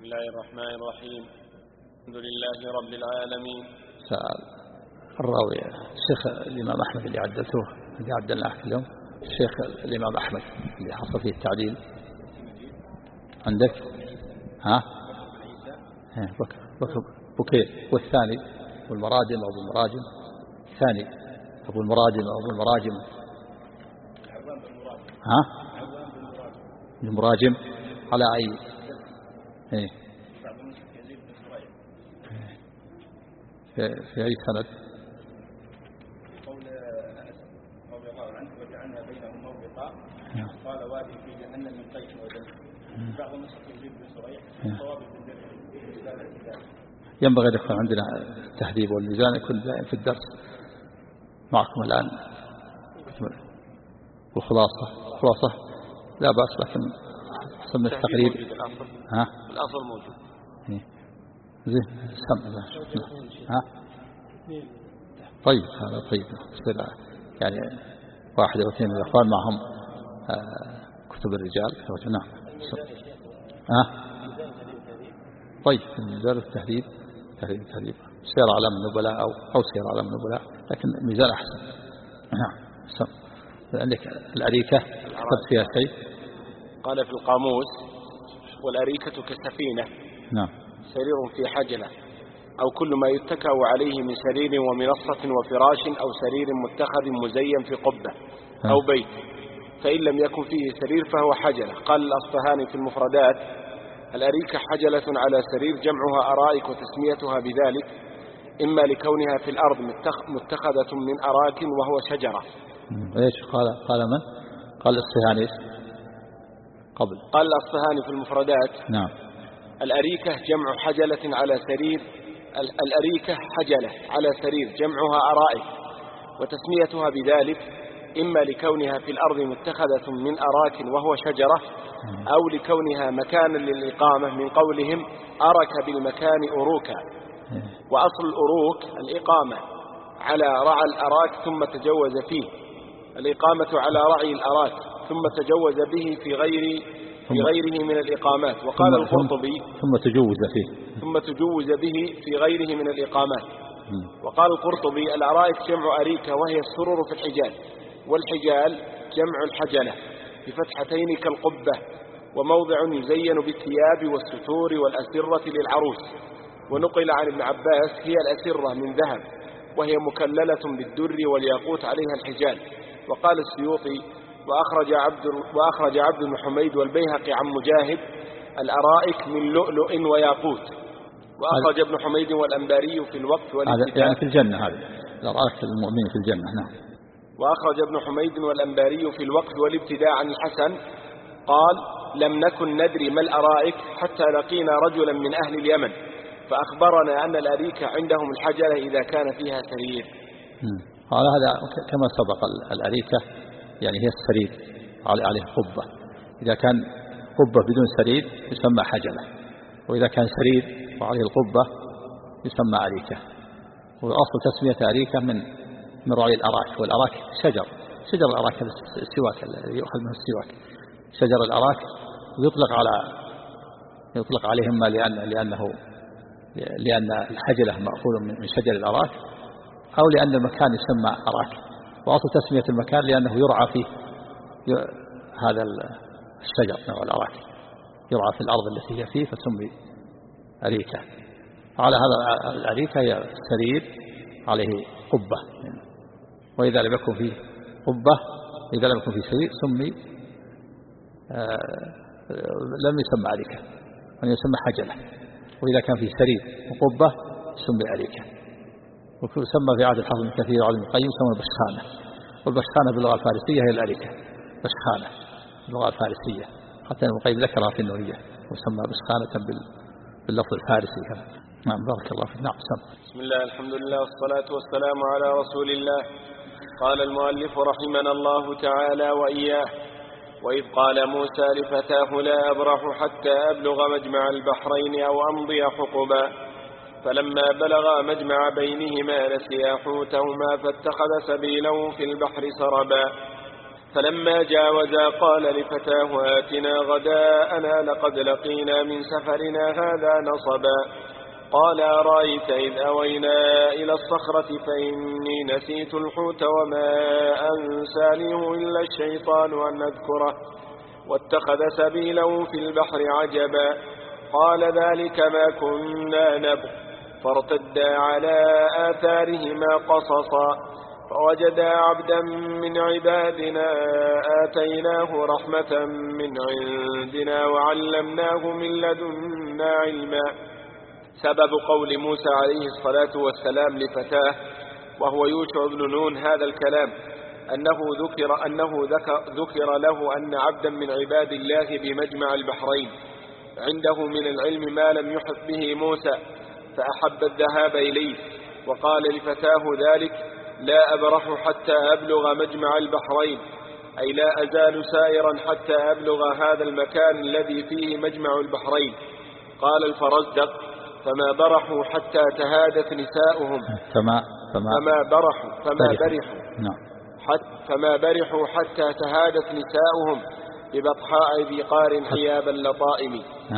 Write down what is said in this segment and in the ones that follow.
بسم الله الرحمن الرحيم. الحمد لله رب العالمين. سأل الراوي الشيخ الإمام أحمد اللي عدلتوه اللي عدلناه اليوم، الشيخ الإمام أحمد اللي حصل فيه التعديل عندك؟ ها؟ بكير. والثاني أبو المراجم أو أبو المراجم، الثاني أبو المراجم أو أبو المراجم. ها؟ المراجم على أي؟ إيه؟ في أي سند؟ قول رضي الله عنه وجعلنا بينهم موبقا قال وادي في جهنم من قيس ودم. بعض النسخ يزيد بن سريع صواب بن درهم. ينبغي أن يكون عندنا التهذيب والميزان يكون دائم في الدرس معكم الآن. والخلاصة لا بأس، لكن حسن من التقريب. ها؟ الأصل موجود. زين سمع. ها؟ طيب هذا طيب. يعني واحد أو اثنين من الأخوان معهم كتب الرجال. نعم. ها؟ طيب الميزان التهذيب سير علم النبلاء أو سير علم النبلاء، لكن الميزان أحسن. نعم. عندك الأريكة كتبت فيها شيء؟ قال في القاموس: والأريكة كسفينة. نعم. سرير في حجلة، أو كل ما يتكأ عليه من سرير ومنصة وفراش، أو سرير متخذ مزين في قبة أو بيت، فإن لم يكن فيه سرير فهو حجلة. قال الأصفهاني في المفردات: الأريكة حجلة على سرير، جمعها أرائك وتسميتها بذلك إما لكونها في الأرض متخذة من أراك وهو شجرة. إيش قال من؟ قال الأصفهاني قبل. قال الأصفهاني في المفردات: نعم. الأريكة جمع حجلة على سرير، الأريكة حجلة على سرير، جمعها أرائك وتسميتها بذلك إما لكونها في الأرض متخذة من أراك وهو شجرة، أو لكونها مكانا للإقامة، من قولهم أرك بالمكان أروكا. وأصل الأروك الإقامة على رعى الأراك ثم تجوز فيه، الإقامة على رعي الأراك ثم تجوز به في غيره من الإقامات. وقال القرطبي: ثم تجوز به في غيره من الإقامات. وقال القرطبي: الأرائك جمع أريكة، وهي السرور في الحجال، والحجال جمع الحجلة بفتحتين كالقبة، وموضع يزين بالثياب والستور والأسرة للعروس. ونقل عن ابن عباس: هي الأسرة من ذهب، وهي مكللة بالدر والياقوت عليها الحجال. وقال السيوطي: وأخرج عبد بن حميد والبيهقي عن مجاهد: الأرائك من لؤلؤ وياقوت. وأخرج ابن حميد والأنباري في الوقف والابتداء، يعني في الجنة، هذه الأرائك المؤمنين في الجنة. نعم. وأخرج ابن حميد والأنباري في الوقف والابتداء عن الحسن قال: لم نكن ندري ما الأرائك حتى لقينا رجلا من أهل اليمن فأخبرنا أن الأريكة عندهم الحجلة إذا كان فيها سرير. هذا كما سبق. الأريكة يعني هي السرير عليه قبة. إذا كان قبة بدون سرير يسمى حجلة، وإذا كان سرير وعليه القبة يسمى أريكة. وأصل تسمية أريكة من رعي الأراك. والأراك شجر الأراك السواك الذي يؤخذ منه السواك، شجر الأراك يطلق عليه إما لأن الحجلة مأخوذ من شجر الأراك، أو لأن المكان يسمى أراك. وأصل تسمية المكان لأنه يرعى فيه هذا الشجر نوع الأراك، يرعى في الأرض التي هي فيه فتسمي أريكة. على هذا الأريكة هي سرير عليه قبة، وإذا لم يكن فيه قبة، إذا لم يكن فيه سرير لم يسمى أريكة، أن يسمى حجلة. وإذا كان فيه سرير وقبة يسمى أريكة. ويسمى في عهد الحافظ ابن كثير وعلي بن القيم يسمى البشخانة. والبشخانة باللغة الفارسية هي الأريكة، بشخانة باللغة الفارسية، حتى ابن القيم ذكرها في النونية وسمى بشخانة باللفظ الفارسي. نعم بارك الله فيك. نعم بسم الله، الحمد لله، والصلاة والسلام على رسول الله. قال المؤلف رحمنا الله تعالى وإياه: وإذ قال موسى لفتاه: لا أبرح حتى أبلغ مجمع البحرين أو أمضي حقبا، فلما بلغا مجمع بينهما نسيا حوتهما فاتخذ سبيله في البحر سربا. فلما جاوزا قال لفتاه آتنا غداءنا لقد لقينا من سفرنا هذا نصبا قال أرأيت إذ أوينا إلى الصخرة فإني نسيت الحوت وما أنسانيه إلا الشيطان أن أذكره واتخذ سبيله في البحر عجبا قال ذلك ما كنا نبغ فارتدا على آثارهما قصصا فوجدا عبدا من عبادنا آتيناه رحمة من عندنا وعلمناه من لدنا علما. سبب قول موسى عليه الصلاة والسلام لفتاه وهو يوشع بن نون هذا الكلام أنه ذكر له أن عبدا من عباد الله بمجمع البحرين عنده من العلم ما لم يحط به موسى فأحب الذهاب إليه وقال لفتاه ذلك لا أبرح حتى أبلغ مجمع البحرين أي لا أزال سائرا حتى أبلغ هذا المكان الذي فيه مجمع البحرين. قال الفرزدق فما برحوا حتى تهادت نساؤهم فما برحوا حتى تهادت نساؤهم ببطحاء ذي قار حياب اللطائم.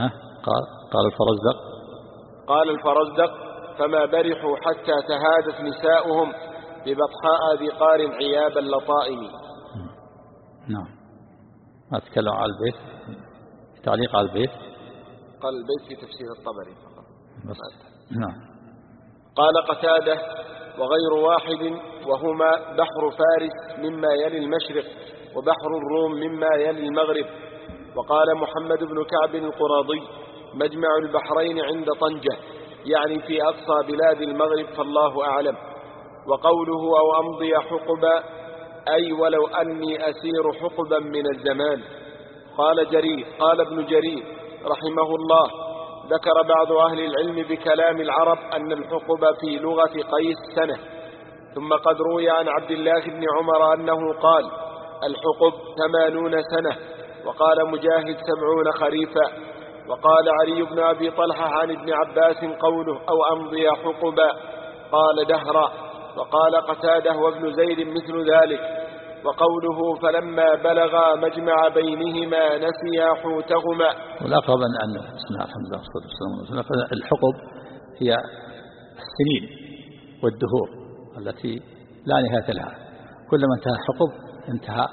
قال الفرزدق فما برحوا حتى تهادت نساؤهم ببطحاء ذي قار عياب اللطائم. نعم. ما تكلم على البيت تعليق على البيت قال البيت في تفسير الطبري فقط. نعم. قال قتادة وغير واحد وهما بحر فارس مما يلي المشرق وبحر الروم مما يلي المغرب. وقال محمد بن كعب القراضي مجمع البحرين عند طنجة يعني في أقصى بلاد المغرب فالله أعلم. وقوله أو أمضي حقبا أي ولو أني أسير حقبا من الزمان. قال ابن جرير رحمه الله ذكر بعض أهل العلم بكلام العرب أن الحقب في لغة قيس سنة ثم قد روي عن عبد الله بن عمر أنه قال الحقب 80 سنة وقال مجاهد 70 خريفا. وقال علي بن أبي طلحة عن ابن عباس قوله أو أمضي حقبا قال دهرا. وقال قتاده وابن زيد مثل ذلك. وقوله فلما بلغا مجمع بينهما نسيا حوتهما. والأقرب أن بسم الله الحمد لله والصلاة والسلام الحقب هي السنين والدهور التي لا نهاية لها كلما انتهى حقب انتهى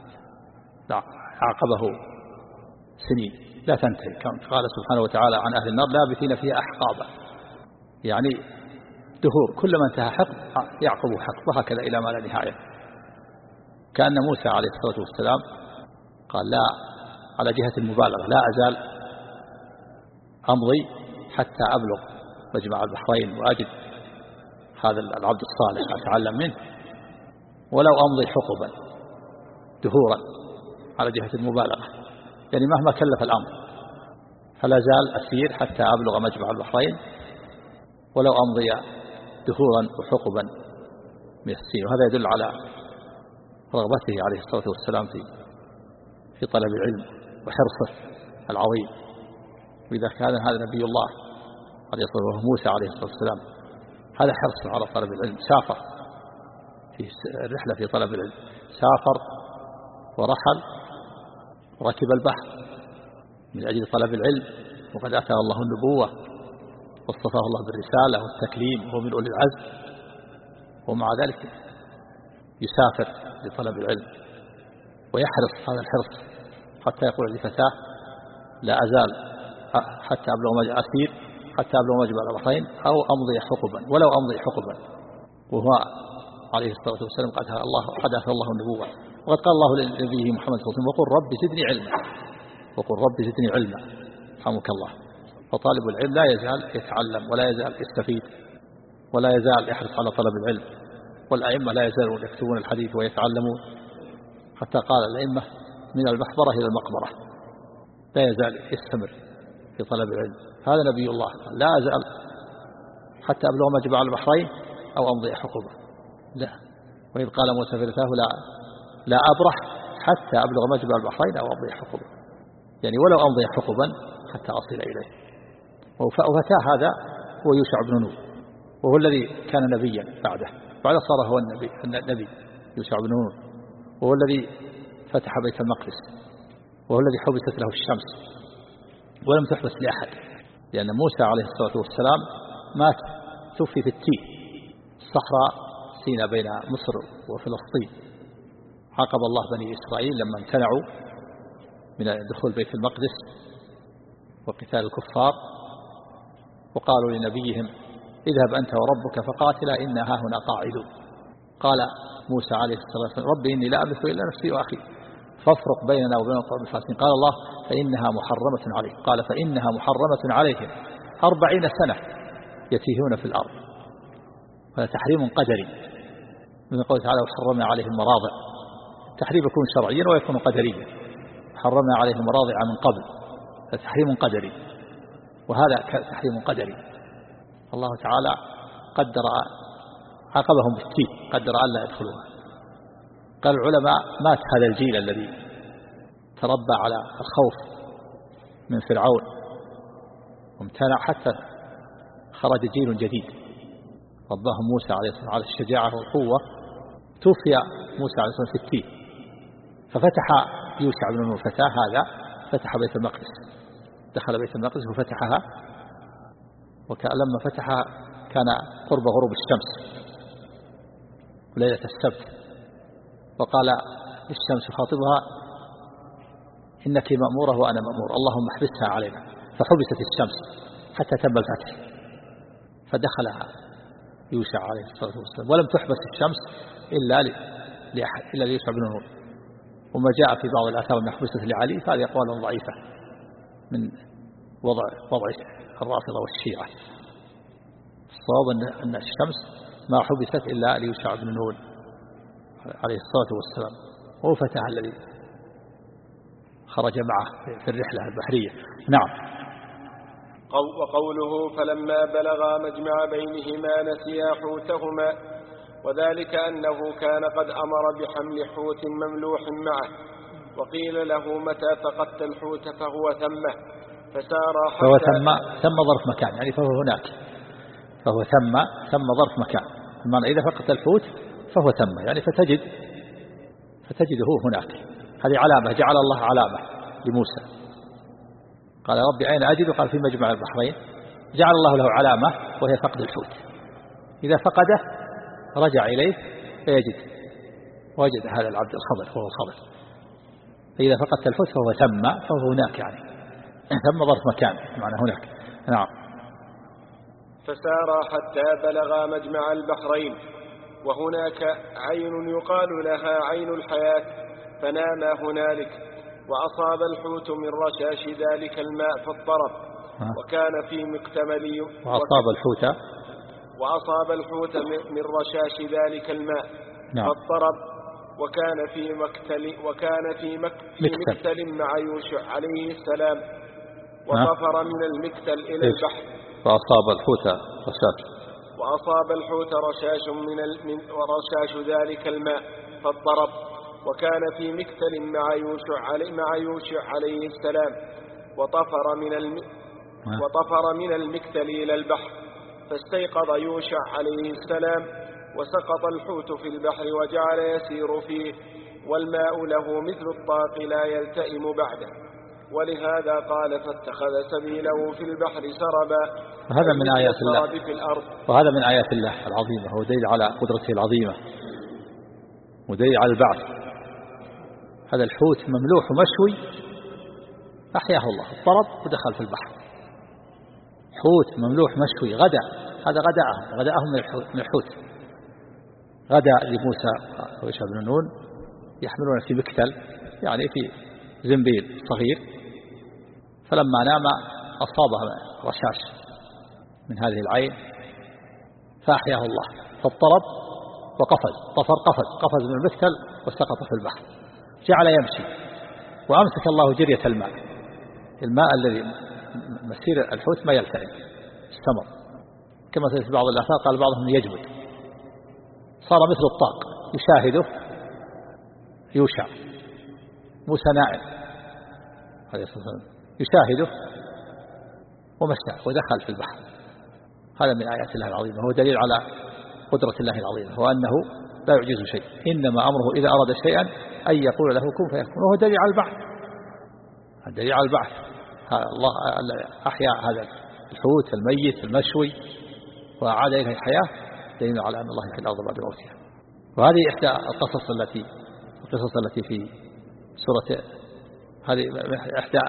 عقبه سنين لا تنتهي. قال سبحانه وتعالى عن أهل النار لابثين فيها أحقابا يعني دهور كلما انتهى حقب يعقب حقب وهكذا إلى ما لا نهاية. كأن موسى عليه الصلاة والسلام قال لا على جهة المبالغة لا أزال أمضي حتى أبلغ مجمع البحرين وأجد هذا العبد الصالح أتعلم منه ولو أمضي حقبا دهورا على جهة المبالغة يعني مهما كلف الأمر فلا زال أسير حتى أبلغ مجمع البحرين ولو أمضي دهورا وحقبا من السنين. وهذا يدل على رغبته عليه الصلاة والسلام في طلب العلم وحرصه العظيم. وإذا كان هذا نبي الله عليه الصلاة والسلام موسى عليه الصلاة والسلام هذا حرص على طلب العلم سافر في الرحلة في طلب العلم سافر ورحل وركب البحر من أجل طلب العلم وقد أتاه الله النبوة واصطفاه الله بالرسالة والتكليم وهو من أولي العزم ومع ذلك يسافر لطلب العلم ويحرص هذا الحرص حتى يقول لفتاه لا أزال حتى أبلغ أسير حتى أبلغ مجمع البحرين أو أمضي حقبا ولو أمضي حقبا. وهو عليه الصلاة والسلام قد أتاه الله النبوة وقد قال الله لنبيه محمد صلى الله عليه وسلم وقل رب زدني علما وقل رب زدني علما رحمك الله. فطالب العلم لا يزال يتعلم ولا يزال يستفيد ولا يزال يحرص على طلب العلم. والأئمة لا يزالون يكتبون الحديث ويتعلمون حتى قال الأئمة من المحبرة إلى المقبرة لا يزال يستمر في طلب العلم. هذا نبي الله لا أزال حتى أبلغ مجمع البحرين أو أمضي حقبا لا. وإذ قال موسى فرثاه لا أبرح حتى أبلغ مجمع البحرين أو أمضي حقبا يعني ولو أمضي حقبا حتى أصل إليه. وفتاه هذا هو يوشع بن نون وهو الذي كان نبيا بعده صار هو النبي يوشع بن نون وهو الذي فتح بيت المقدس، وهو الذي حبست له الشمس ولم تحبس لأحد، لأن موسى عليه الصلاة والسلام مات توفي في التيه الصحراء سيناء بين مصر وفلسطين. عاقب الله بني إسرائيل لما امتنعوا من دخول بيت المقدس وقتال الكفار، وقالوا لنبيهم اذهب أنت وربك فقاتلا إنا هاهنا قاعدون. قال موسى عليه الصلاة والسلام ربي إني لا أملك إلا نفسي وأخي فافرق بيننا وبين القوم الفاسقين. قال الله فإنها محرمة عليهم. قال فإنها محرمة عليهم 40 سنة يتيهون في الأرض. هذا تحريم قدري من قوله تعالى وحرمنا عليهم المراضع. التحريم يكون شرعيا ويكون قدريا. حرمنا عليهم المراضع من قبل، هذا تحريم قدري، وهذا تحريم قدري. الله تعالى قدر عاقبهم بالتيه، قدر ألا يدخلوها. قال العلماء مات هذا الجيل الذي تربى على الخوف من فرعون وامتنع حتى خرج جيل جديد رباهم موسى عليه السلام على الشجاعة والقوة. توفي موسى عليه السلام في التيه، ففتح يوشع بن نون فتاه هذا فتح بيت المقدس، دخل بيت المقدس وفتحها، ولما فتحها كان قرب غروب الشمس وليلة السبت، وقال للشمس خاطبها إنك مأمورة وأنا مأمور اللهم احبسها علينا، فحبست الشمس حتى تم الفتح، فدخلها يوشع عليه الصلاة والسلام، ولم تحبس الشمس إلا ليوشع بن نون. وما جاء في بعض الآثار أن حبست لعلي فهذه أقوال ضعيفة من وضع الرافضة والشيعة. الصواب أن الشمس ما حبست إلا ليوشع بن نون عليه الصلاة والسلام، وهو فتح الذي خرج معه في الرحلة البحرية. نعم. وقوله فلما بلغا مجمع بينهما نسيا حوتهما، وذلك أنه كان قد أمر بحمل حوت مملوح معه، وقيل له متى فقدت الحوت فهو ثمه، فسار حتى فهو ثم ظرف مكان، يعني فهو هناك، فهو ثم ظرف مكان، بمعنى إذا فقدت الحوت فهو ثم، يعني فتجده هناك. هذه علامة جعل الله علامة لموسى. قال ربي أين أجد؟ قال في مجمع البحرين. جعل الله له علامة وهي فقد الحوت، إذا فقده رجع إليه وجد هذا العبد الخضر وهو الخضر. فإذا فقدت الحوت فهو هناك، يعني ثم ظرف مكان معنى هناك. نعم. فسار حتى بلغا مجمع البحرين، وهناك عين يقال لها عين الحياة، فناما هنالك، وأصاب الحوت من رشاش ذلك الماء فاضطرب، وكان في مكتمل وأصاب الحوت من رشاش ذلك الماء فاضطرب، وكان في مكتل مع يوشع عليه السلام، وطفر من المكتل إلى البحر، وأصاب الحوت رشاش ذلك الماء فاضطرب، وكان في مكتل مع يوشع عليه السلام، وطفر من المكتل إلى البحر، فاستيقظ يوشع عليه السلام، وسقط الحوت في البحر وجعل يسير فيه، والماء له مثل الطاق لا يلتئم بعده، ولهذا قال فاتخذ سبيله في البحر سربا. وهذا من آيات الله في الأرض. وهذا من آيات الله العظيمة، هو دليل على قدرته العظيمة ودليل على البعث. هذا الحوت مملوح ومشوي أحياه الله، اضطرب ودخل في البحر. حوت مملوح مشوي غدا، هذا غداهم من الحوت. غدا لموسى ويوشع بن نون يحملون في مكتل، يعني في زنبيل صغير، فلما نام أصابه رشاش من هذه العين فأحياه الله، فاضطرب قفز من المكتل وسقط في البحر، جعل يمشي، وأمسك الله جرية الماء الذي مسير الحوت ما يلتئم، استمر، كما سيأتي بعض الآثار قال بعضهم يجمد، صار مثل الطاق يشاهده يوشع، موسى نائم عليه الصلاة والسلام يشاهده ومشى ودخل في البحر. هذا من آيات الله العظيمة، هو دليل على قدرة الله العظيمة، وأنه لا يعجز شيء، إنما أمره إذا أراد شيئا أن يقول له كن فيكون، وهو دليل على البعث. الدليل على البعث الله أحيا هذا الحوت الميت المشوي وأعاد إليه الحياة، دليل على أن الله يحيي الأرض بعد موتها. وهذه إحدى القصص التي في سورة، هذه إحدى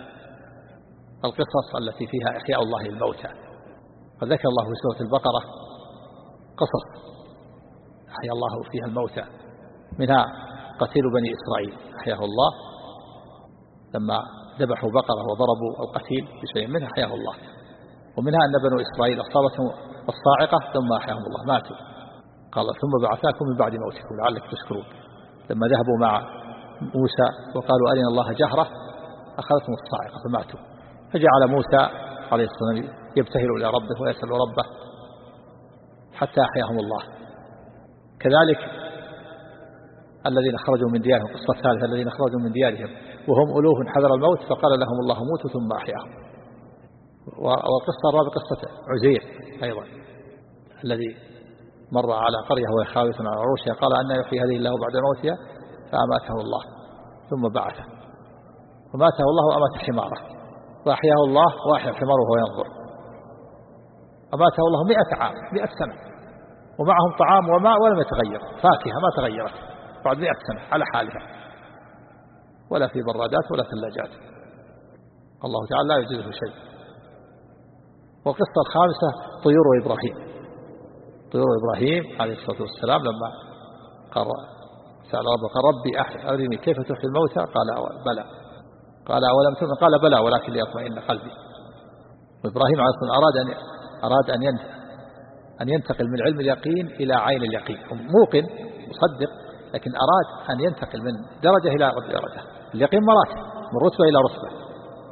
القصص التي فيها إحياء الله للموتى. فذكر الله في سورة البقرة قصص أحيا الله فيها الموتى، منها قتيل بني إسرائيل أحياه الله لما ذبحوا بقرة وضربوا القتيل بشيء منها أحياه الله. ومنها أن بنو إسرائيل أصابتهم الصاعقة ثم أحياهم الله، ماتوا، قال ثم بعثاكم من بعد موتكم لعلكم تشكرون. لما ذهبوا مع موسى وقالوا أرنا الله جهرة أخذتهم الصاعقة فماتوا، فجعل موسى عليه السلام يبتهل إلى ربه ويسأل ربه حتى أحياهم الله. كذلك الذين خرجوا من ديارهم، قصة ثالثة، الذين خرجوا من ديارهم وهم ألوف حذر الموت فقال لهم الله موتوا ثم أحياهم. والقصة الرابعة قصة عزير أيضا الذي مر على قرية وهي خاوية على عروشها قال أن يحيي هذه الله بعد موتها فأماته الله ثم بعثه، فماته الله وأمات حماره وأحياه الله وأحيا الحمار وهو ينظر. أماته الله 100 عام 100 سنة ومعهم طعام وماء ولم يتغير، فاكهة ما تغيرت بعد 100 سنة على حالها، ولا في برادات ولا ثلاجات، الله تعالى لا يجوزه شيء. والقصة الخامسة طيور إبراهيم، طيور إبراهيم عليه الصلاة والسلام لما سأل ربي أرني كيف تحيي الموتى قال بلى، قال أولم تؤمن قال بلى ولكن ليطمئن قلبي. وإبراهيم عليه الصلاة والسلام أراد أن ينتقل من علم اليقين إلى عين اليقين، موقن مصدق، لكن أراد أن ينتقل من درجة إلى درجة. اليقين مراتب من رتبة إلى رتبة،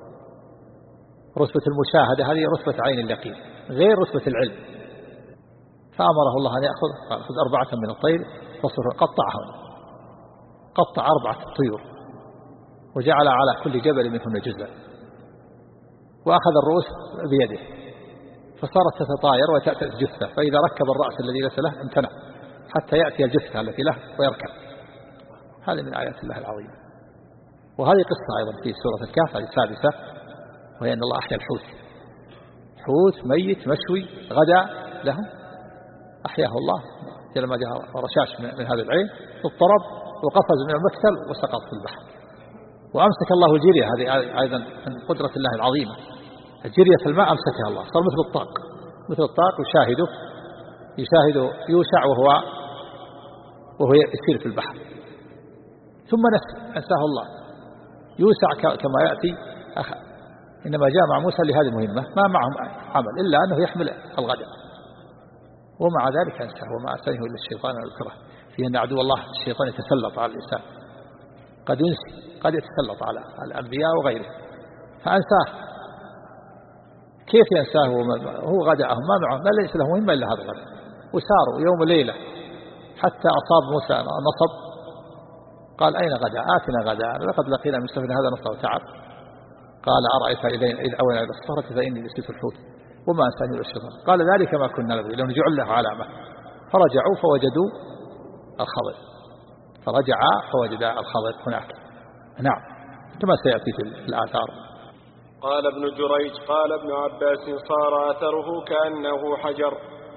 رتبة المشاهدة هذه رتبة عين اليقين غير رتبة العلم. فأمره الله أن يأخذ 4 من الطير قطعهم، قطع 4 طيور وجعل على كل جبل منهن جزءا، وأخذ الرؤوس بيده فصارت تتطاير وتأتي الجثة، فإذا ركب الرأس الذي ليس له امتنع حتى يأتي الجثة التي له ويركب. هذه من آيات الله العظيمة. وهذه قصة أيضا في سورة الكهف السادسة، وهي أن الله أحيا الحوت، حوت ميت مشوي غدا لهم أحياه الله لما جاء رشاش من هذا العين اضطرب وقفز من المكتل وسقط في البحر. وأمسك الله الجرية، هذه أيضا من قدرة الله العظيمة، الجرية في الماء أمسكها الله، صار مثل الطاق يشاهد يوشع وهو يسير في البحر، ثم أنساه الله. يوشع كما يأتي إنما جاء مع موسى لهذه المهمة، ما معهم عمل إلا أنه يحمل الغداء، ومع ذلك أنساه وما أرسله إلا الشيطان والكره، فيه أن عدو الله الشيطان يتسلط على الإنسان، قد ينسي، قد يتسلط على الأنبياء وغيره فأنساه. كيف ينساه هو غداءهم ما معه، ما ليس له مهمة إلا هذا الغداء، وساروا يوم وليلة حتى أصاب موسى نصب، قال أين غداء آتنا غداء لقد لقينا من سفرنا هذا نصب وتعب. قال أرأيت إذ أوينا إلى الصخرة فإني نسيت الحوت وما أنساني إلا الشيطان، قال ذلك ما كنا نبغي لو نجعل له علامة. فرجعوا فوجدوا الخضر، فرجعا فوجدا الخضر هناك. نعم كما سيأتي في الآثار. قال ابن جريج قال ابن عباس صار أثره كأنه حجر،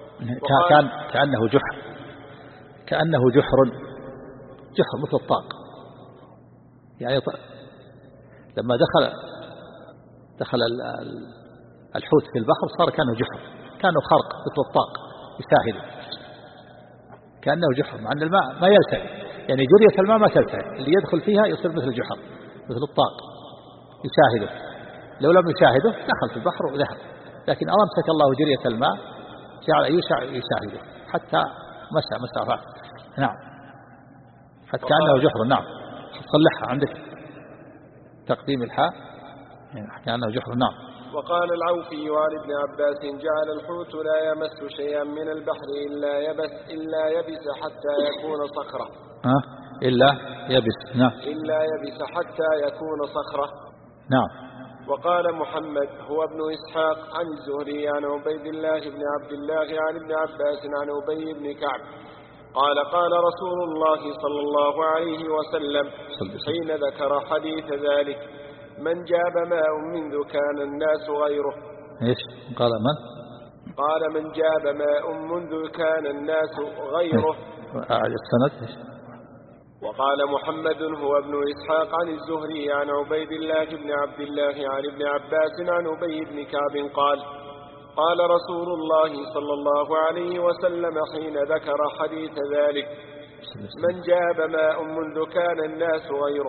كأنه جحر مثل الطاق، يعني لما دخل الحوت في البحر صار كأنه جحر، كأنه خرق مثل الطاق يساهل، كأنه جحر، مع أن الماء ما يلتهي، يعني جرية الماء ما تلتهي، اللي يدخل فيها يصير مثل الجحر مثل الطاق يشاهده. لو لم يشاهده دخل في البحر وذهب، لكن أمسك الله جرية الماء جعل يشاهده حتى مسافات. نعم حتى كأنه جحر. نعم صلحها عندك تقديم الحاء كأنه جحر. نعم. وقال العوفي وعن ابن عباس جعل الحوت لا يمس شيئا من البحر إلا يبس حتى يكون صخرة. إلا يبس. نعم إلا يبس حتى يكون صخرة. نعم. وقال محمد هو ابن إسحاق عن الزهري عن عبيد الله بن عبد الله عن ابن عباس عن أبي بن كعب قال قال رسول الله صلى الله عليه وسلم حين ذكر حديث ذلك: من جاب ماء منذ كان الناس غيره. ايش قال من؟ قال: من جاب ماء منذ كان الناس غيره. السند. وقال محمد هو ابن إسحاق عن الزهري عن عبيد الله بن عبد الله عن ابن عباس عن أبي بن كعب قال: قال رسول الله صلى الله عليه وسلم حين ذكر حديث ذلك: من جاب ماء منذ كان الناس غيره.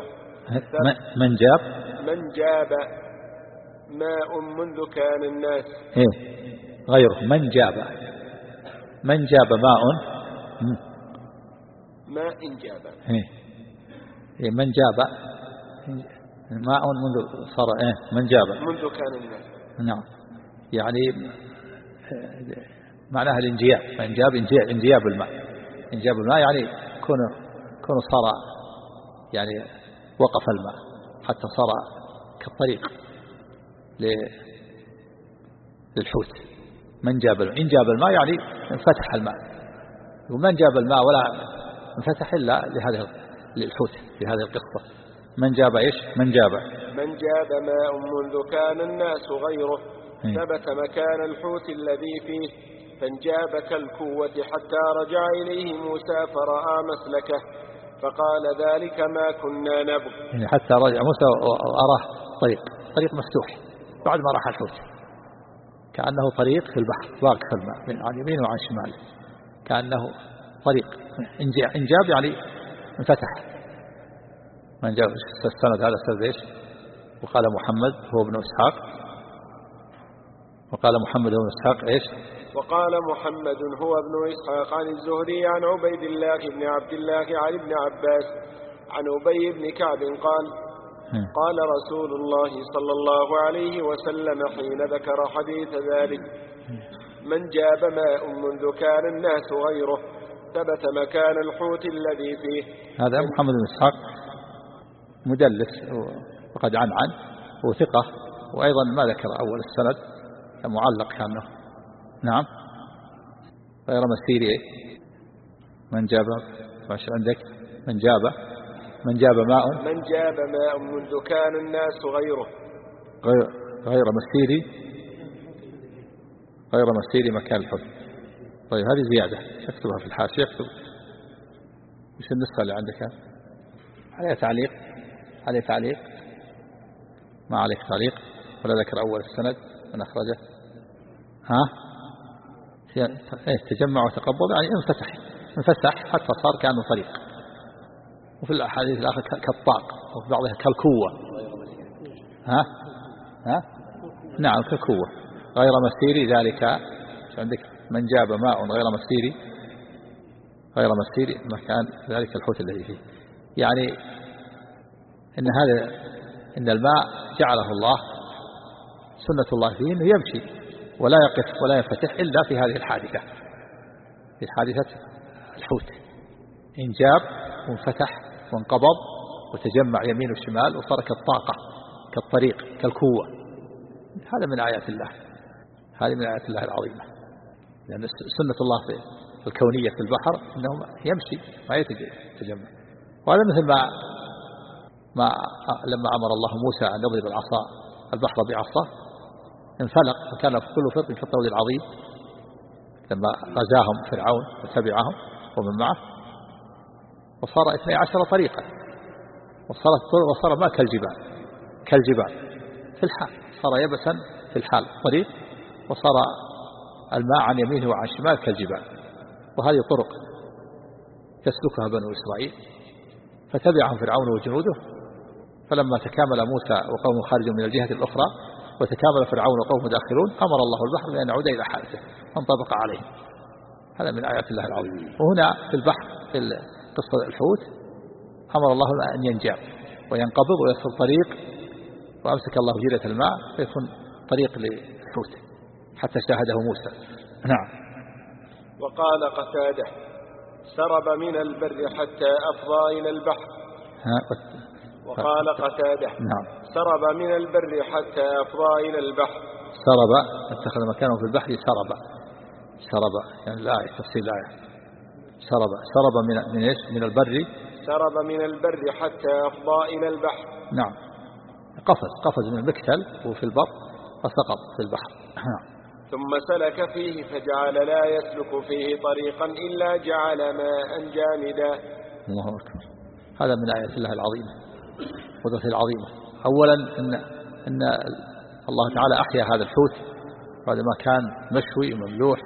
من جاب ماء منذ كان الناس غيره. من جاب ماء جاب من جاب ماء منذ صار من جاب منذ كان الناس. نعم، يعني معناها الانجياب. من جاب انجياب الماء. انجياب الماء يعني كونه صار يعني وقف الماء حتى صار كالطريق للحوت. من جاب إن جاب الماء يعني انفتح الماء، ومن جاب الماء ولا انفتح إلا للحوت في هذه القصة. من جاب إيش؟ من جاب ماء منذ كان الناس غيره ثبت مكان الحوت الذي فيه، فانجاب كالكوة حتى رجع إليه موسى فرأى مسلكه فقال: ذلك ما كنا نبغ. يعني حتى رجع موسى وأراه طريق مفتوح بعد ما راح الحوت، كأنه طريق في البحر واقف في الماء عن يمين وعن شمال، كأنه طريق. انجاب يعني انفتح. من جاب السند هذا السند ايش؟ وقال محمد هو ابن إسحاق. وقال محمد هو ابن إسحاق ايش؟ وقال محمد هو ابن إسحاق عن الزهري عن عبيد الله بن عبد الله عن ابن عباس عن أبي بن كعب قال: قال رسول الله صلى الله عليه وسلم حين ذكر حديث ذلك: من جاب ماء منذ كان الناس غيره ثبت مكان الحوت الذي فيه. هذا محمد بن إسحاق مدلس وقد عن وثقة، وأيضا ما ذكر أول السند معلق كانه. نعم، غير مسيري. من جاب ماشي عندك من جاب ماء منذ كان الناس غيره غير مسيري مكان الحوت. طيب هذه زيادة اكتبها في الحاشية. اكتب وش النسخة اللي عندك؟ عليه تعليق ما عليك تعليق ولا ذكر أول السند من أخرجه. تجمع وتقبض يعني انفتح حتى صار كأنه طريق. وفي الأحاديث الآخر كالطاق، وفي بعضها كالكوة. نعم كالكوة. غير مسيري ذلك عندك. من جاب ماء غير مسيري مكان ذلك الحوت الذي فيه. يعني إن الماء جعله الله سنة الله فيه إنه يمشي ولا يقف ولا ينفتح إلا في هذه الحادثة، في حادثة الحوت. انجاب وانفتح وانقبض وتجمع يمين وشمال وصار كالطاقة كالطريق كالكوة. هذا من آيات الله، هذه من آيات الله العظيمة. لأن سنة الله في الكونية في البحر إنه يمشي ما يتجمع. وهذا مثل ما لما أمر الله موسى أن يضرب البحر بعصاه انفلق وكان في كل فرق كالطود العظيم. لما غزاهم فرعون وتبعهم ومن معه وصار 12 طريقا، وصار ما كالجبال في الحال، صار يبسا في الحال طريق، وصار الماء عن يمينه وعن شمال كالجبال. وهذه طرق يسلكها بنو إسرائيل، فتبعهم فرعون وجنوده. فلما تكامل موسى وقومه خارج من الجهة الأخرى وتكامل فرعون وقومه داخلون أمر الله البحر بأن يعود إلى حالته فانطبق عليه. هذا من آيات الله العظيمة. وهنا في البحر في قصة الحوت أمر الله أن ينجاب وينقبض ويصل طريق، وأمسك الله جيرة الماء فيكون طريق للحوت حتى شاهده موسى. نعم. وقال قتادة: سرب من البر حتى أفضى إلى البحر. وقال قتادة: نعم. سرب من البر حتى أفضى إلى البحر. سرب اتخذ مكانه في البحر. سرب يعني الآية تفصيل الآية. سرب من إيش؟ من البر. سرب من البر حتى أفضى إلى البحر. نعم، قفز من المكتل وفي البر فسقط في البحر. ثم سلك فيه فجعل لا يسلك فيه طريقا إلا جعل ماء جامدا. الله أكبر. هذا من آيات الله العظيمة قدرته العظيمة. أولا إن الله تعالى أحيا هذا الحوت بعد ما كان مشوي ومملوح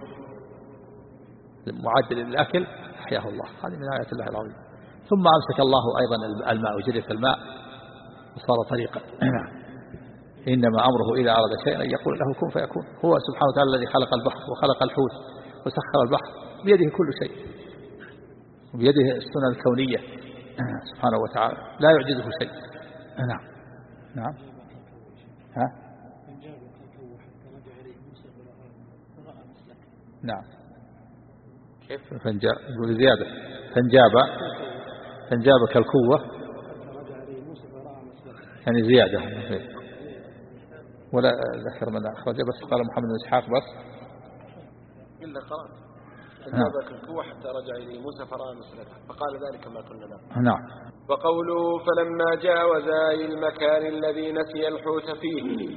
معد للأكل، أحياه الله. هذه من آيات الله العظيمة. ثم أمسك الله أيضا الماء وجرية الماء وصار طريقا. إنما أمره إذا أراد شيئا أن يقول له كن فيكون. هو سبحانه وتعالى الذي خلق البحر وخلق الحوت وسخر البحر، بيده كل شيء، وبيده السنن الكونية سبحانه وتعالى، لا يعجزه شيء. نعم. نعم. ها؟ نعم. كيف؟ يقول زيادة فانجاب كالكوة، يعني زيادة. ولا ذكر من أخرجه، بس قال محمد بن إسحاق بس إلا قرأت فانجاب كالكوة حتى رجع إليه موسى فرأى مسلكه فقال ذلك ما قلنا له. نعم. وقوله فلما جاوزا المكان الذي نسي الحوت فيه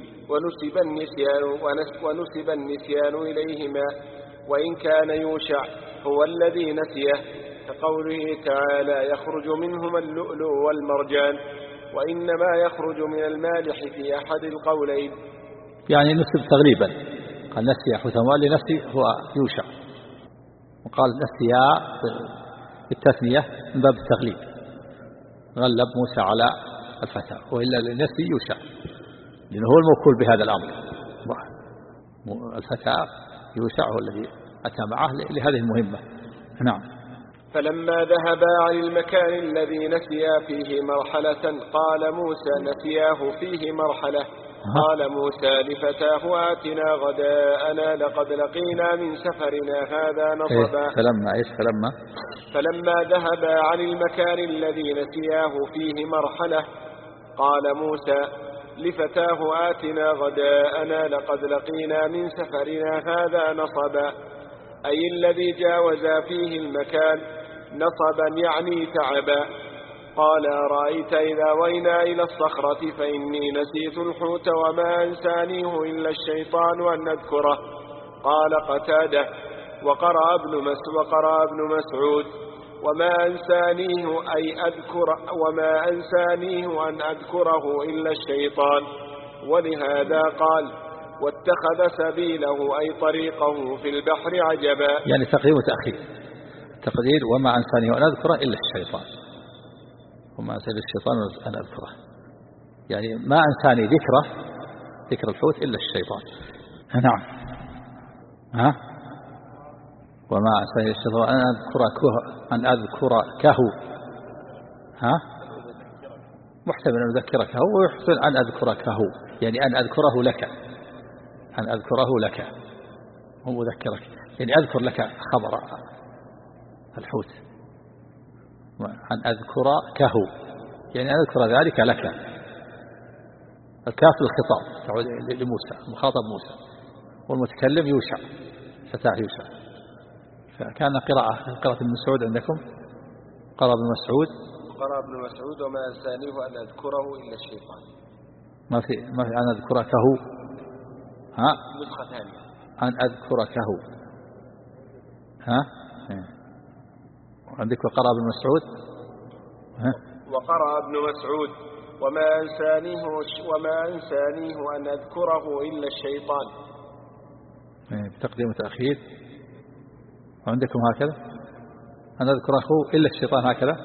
ونسب النسيان إليهما، وإن كان يوشع هو الذي نسيه، كقوله تعالى يخرج منهما اللؤلؤ والمرجان، وإنما يخرج من المالح في أحد القولين. يعني نسب تغليبا، قال نسي حوتهما لنسي هو يوشع، وقال نسيا بالتثنية من باب التغليب، غلب موسى على الفتى، وإلا لنسي يوشع لأنه هو الموكول بهذا الأمر. الفتى يوشع هو الذي أتى معه لهذه المهمة. نعم. فلما ذهبا عن المكان الذي نسيا فيه مرحلة قال موسى نسياه فيه مرحلة. قال موسى لفتاه آتنا غداءنا لقد لقينا من سفرنا هذا نصبا. فلما ذهبا عن المكان الذي نسياه فيه مرحلة قال موسى لفتاه آتنا غداءنا لقد لقينا من سفرنا هذا نصبا، أي الذي جاوزا فيه المكان نصبا يعني تعبا. قال أرأيت إذا وينا إلى الصخرة فإني نسيت الحوت وما أنسانيه إلا الشيطان أن أذكره. قال قتادة وقرأ ابن مسعود وما أنسانيه أن أذكره إلا الشيطان، ولهذا قال واتخذ سبيله أي طريقه في البحر عجبا. يعني تقديم وتأخير. تقدير وما أنسانيه أن أذكره إلا الشيطان، وما أنساني الشيطان أن أذكره، يعني ما أنساني ذكر الحوت إلا الشيطان. نعم. وما أنساني الشيطان أن أذكركه. محتمل أن أذكركه، ويحسن أن أذكركه، يعني أن أذكره لك هو أذكرك، يعني أذكر لك خبر الحوت. أن أذكركه يعني أن أذكر ذلك لك. الكاف للخطاب تعود لموسى، مخاطب موسى، والمتكلم يوشع فتاة يوشع. فكان قراءة ابن مسعود عندكم، قرأ ابن مسعود وما أنسانيه أن أذكره إلا الشيطان. ما في أن أذكركه. نسخة ثانية أن أذكركه. عندك وقرأ ابن مسعود. وقرأ ابن مسعود وما أنسانيه أن أذكره إلا الشيطان. تقديم وتأخير. وعندكم هكذا أن أذكره إلا الشيطان، هكذا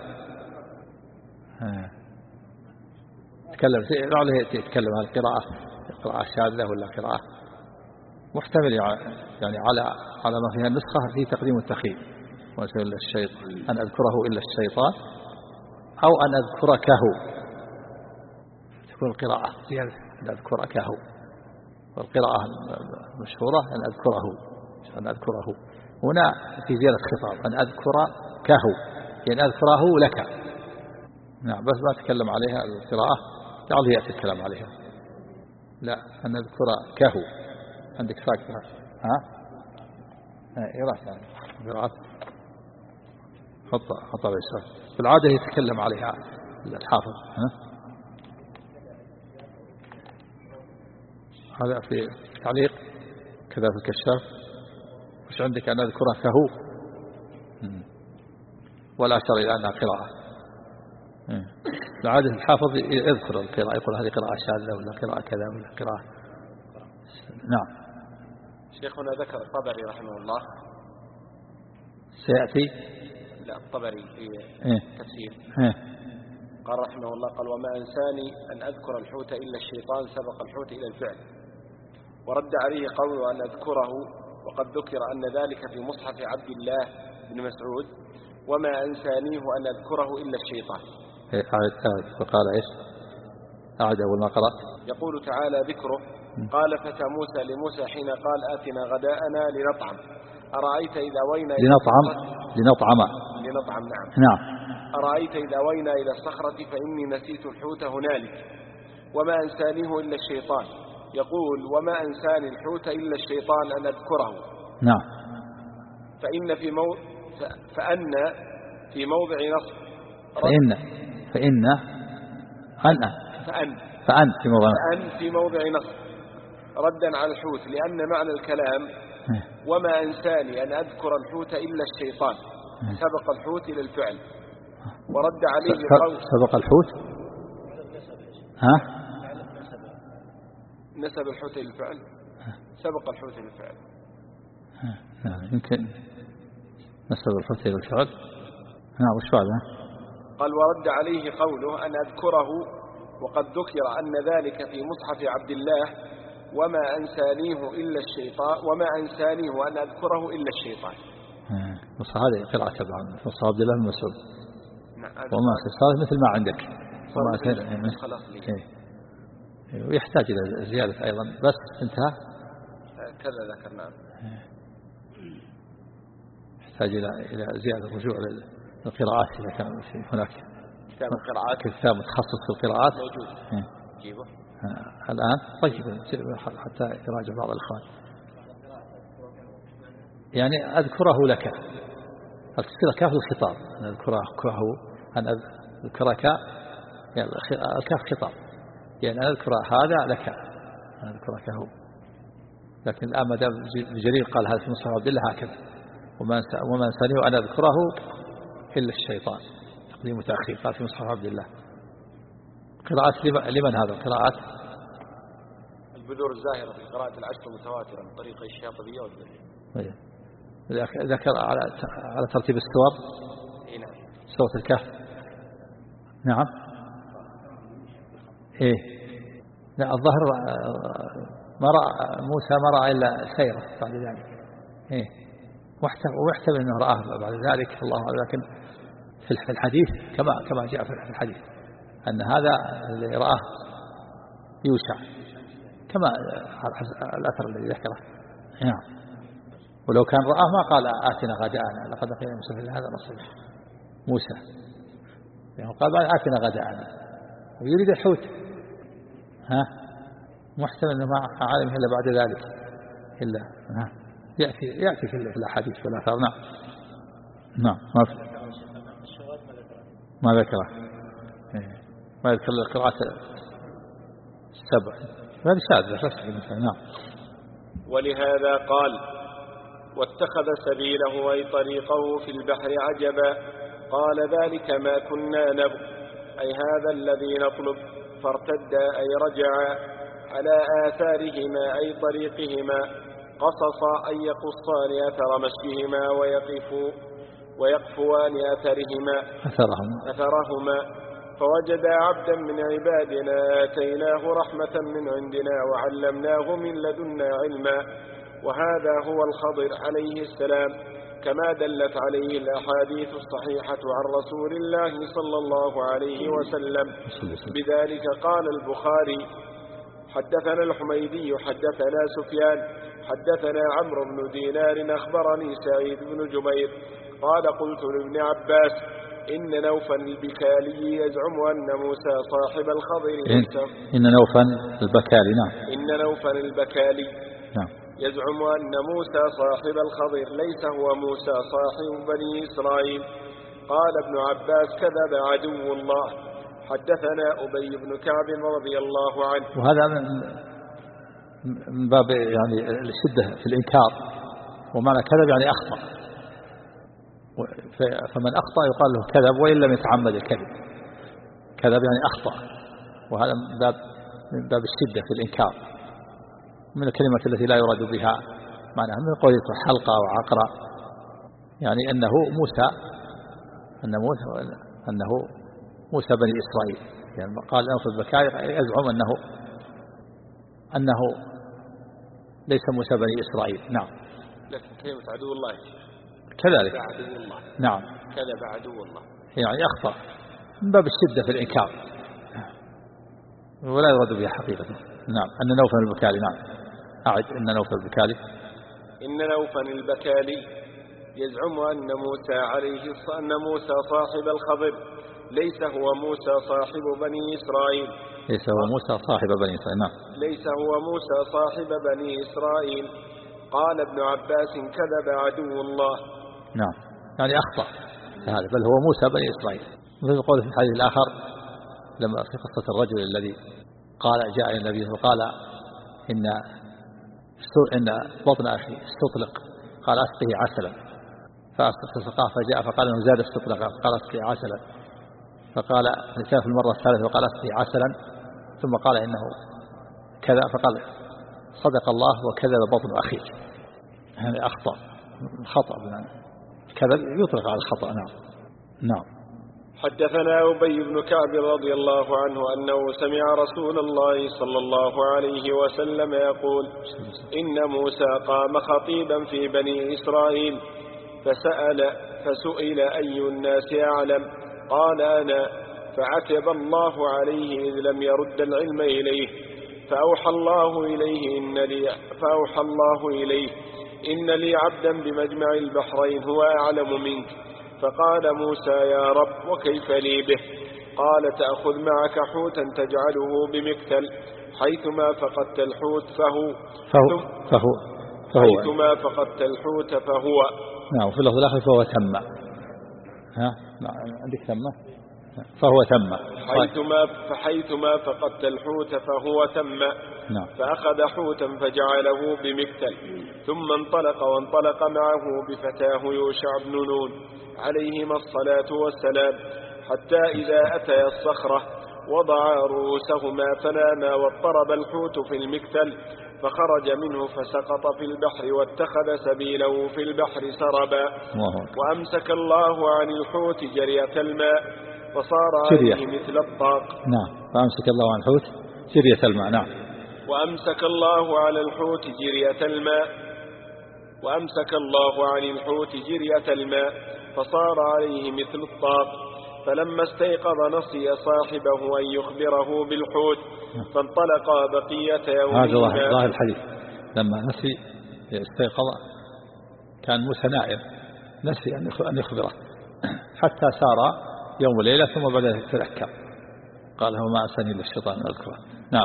يتكلم عن القراءة الشاذة ولا قراءة محتمل، يعني على ما فيها النسخة في تقديم والتأخير. وإلا الشيطان أن أذكره إلا الشيطان، أو أن أذكركه، تكون القراءة زيادة أن أذكركه، والقراءة المشهورة أن أذكره. هنا في زيادة خطاب أن أذكركه، يعني أذكره لك. نعم، بس ما أتكلم عليها القراءة، تعال يأتي الكلام عليها. لا، أن أذكركه عندك ساكتة. قراءة يعني قراءة حطها باليسار. بالعادة يتكلم عليها الحافظ. هذا في تعليق كذا في الكشاف. وش عندك أن أذكرها كهو ولا أشار إلى أنها قراءة. العادة الحافظ يذكر القراءة، يقول هذه قراءة شاذة ولا قراءة كذا ولا قراءة. نعم. شيخنا ذكر الطبري رحمه الله سيأتي. لا الطبري في تفسير قال رحمه الله قال وما أنساني أن أذكر الحوت إلا الشيطان سبق الحوت إلى الفعل. ورد عليه قوله أن أذكره وقد ذكر أن ذلك في مصحف عبد الله بن مسعود وما أنسانيه أن أذكره إلا الشيطان. فقال إيش أعد أول ما قرأ يقول تعالى ذكره قال فتى موسى لموسى حين قال آتنا غداءنا لنطعم أرأيت إذا وينا لنطعم نعم. أرأيت إذا وينا إلى الصخرة فإني نسيت الحوت هنالك وما أنسانيه إلا الشيطان. يقول وما أنساني الحوت إلا الشيطان أن أذكره. نعم. فأن في موضع نصب فأن في موضع نصب ردا على الحوت لأن معنى الكلام وما أنساني أن أذكر الحوت إلا الشيطان سبق الحوت إلى الفعل. ورد عليه سبق الحوت نسب الحوت إلى الفعل سبق الحوت إلى الفعل. يمكن نسب الحوت إلى الفعل. نعم. وش بعده؟ قال ورد عليه قوله أن أذكره وقد ذكر أن ذلك في مصحف عبد الله وما أنسانيه أن أذكره إلا الشيطان. بس هذه قراءة تبع مصحف عبد الله بن مسعود. وما صار مثل ما عندك ويحتاج إلى زيادة أيضا بس انتهى كذا ذكر. نعم. يحتاج إلى زيادة الرجوع للقراءات إذا كان هناك كتاب متخصص في القراءات موجود جيبه الآن. طيب حتى يراجع بعض الإخوان. يعني أذكره لك الكاف الخطاب أن أذكرك يعني الكاف خطاب يعني أذكر هذا لك أن أذكرك هو. لكن الآن مدام جرير قال هذا في مصحف عبد الله هكذا وما أنسانيه أن أذكره إلا الشيطان تقديم وتأخير قال في مصحف عبد الله. قراءات لمن هذا القراءات؟ البذور الزاهرة في قراءة العشر المتواترة من طريق الشاطبية والبذور. ذكر على ترتيب السور. نعم. سورة الكهف. نعم. لا الظهر ما رأى موسى ما رأى إلا سيرة بعد ذلك. واحتمل أنه رآه بعد ذلك الله أعلم. لكن في الحديث كما جاء في الحديث أن هذا اللي رآه يوشع كما الأثر الذي ذكره. نعم. ولو كان رآه ما قال آتنا غداءنا لقد لقينا موسى في هذا نصيب موسى يعني قال آتنا غداءنا ويريد الحوت محتمل أنه ما عالم إلا بعد ذلك إلا يأتي في الأحاديث والآثار. نعم ما ذكره ما يذكر القراءات السبع هذا شاذ. نعم. ولهذا قال واتخذ سبيله أي طريقه في البحر عجبا قال ذلك ما كنا نبغ أي هذا الذي نطلب فارتدا أي رجعا على آثارهما أي طريقهما قصصا أي يقصان أثر مشيهما ويقفوان أثرهما فوجدا عبدا من عبادنا آتيناه رحمة من عندنا وعلمناه من لدنا علما وهذا هو الخضر عليه السلام كما دلت عليه الأحاديث الصحيحة عن رسول الله صلى الله عليه وسلم. بذلك قال البخاري حدثنا الحميدي حدثنا سفيان حدثنا عمرو بن دينار أخبرني سعيد بن جبير قال قلت لابن عباس إن نوفا البكالي يزعم أن موسى صاحب الخضر إن نوفا البكالي. نعم. إن نوفا البكالي نعم. يزعم أن موسى صاحب الخضر ليس هو موسى صاحب بني إسرائيل قال ابن عباس كذب عدو الله. حدثنا أبي بن كعب رضي الله عنه. وهذا من باب يعني الشدة في الإنكار، ومعنى كذب يعني أخطأ، فمن أخطأ يقال له كذب وإن لم يتعمد الكذب. كذب يعني أخطأ، وهذا من باب الشدة في الإنكار، من الكلمة التي لا يراد بها معناها، من قوله حلقة وعقرة، يعني أنه موسى بني إسرائيل. يعني قال أنف البكائر يزعم أنه ليس موسى بني إسرائيل. نعم. لكن كلمة عدو الله كذلك. عدو الله. نعم. كذب عدو الله يعني أخطأ من باب الشدة في الإنكار، ولا يراد بها حقيقة. نعم. أن نوفل البكالي. نعم. أعد. أن نوفل البكالي. إن نوفل البكالي يزعم أن موسى صاحب الخضر ليس هو موسى صاحب بني إسرائيل. ليس هو موسى صاحب بني إسرائيل. نعم. ليس هو موسى صاحب بني إسرائيل. قال ابن عباس كذب عدو الله. نعم. يعني أخطأ هذا، بل هو موسى بني إسرائيل، مثل قوله في الحديث الآخر لما في قصة الرجل الذي قال جاء النبي وقال إن بطن أخي استطلق، قال أسقه عسلا، فسقاه فجاء فقال إنه زاد استطلق، قال أسقه عسلا، فقال كان في المرة الثالثة وقال أسقه عسلا، ثم قال إنه كذا، فقال صدق الله وكذب بطن أخيك. يعني أخطأ، خطأ، كذب يطلق على الخطأ. نعم. حدثنا أبي بن كعب رضي الله عنه أنه سمع رسول الله صلى الله عليه وسلم يقول إن موسى قام خطيبا في بني إسرائيل فسئل أي الناس أعلم، قال أنا، فعتب الله عليه إذ لم يرد العلم إليه، فأوحى الله إليه إن لي عبدا بمجمع البحرين هو أعلم منك. فقال موسى يا رب وكيف لي به؟ قال تأخذ معك حوتا تجعله بمكتل، حيثما فقدت الحوت حيثما فقدت الحوت فهو. نعم. في اللفظ الآخر فهو تم. عندك تم فهو تم. حيثما فقدت الحوت فهو تم. نعم. فأخذ حوتا فجعله بمكتل، ثم وانطلق معه بفتاه يوشع بن نون عليهما الصلاة والسلام، حتى إذا أتيا الصخرة وضعا رؤوسهما فناما، واضطرب الحوت في المكتل، فخرج منه فسقط في البحر، واتخذ سبيله في البحر سربا. وأمسك الله عن الحوت جرية الماء، فصار عليه مثل الطاق. نعم. فأمسك الله عن الحوت جرية الماء. نعم. وأمسك الله عن الحوت جرية الماء فصار عليه مثل الطاق. فلما استيقظ نسي صاحبه أن يخبره بالحوت، فانطلقا بقية يومهما. هذا ظاهر الحديث، لما نسي استيقظ كان موسى نائم، نسي أن يخبره حتى سار يوم وليلة، ثم بدأ يتذكر، قال هو ما أنساني إلا الشيطان أن أذكره. نعم.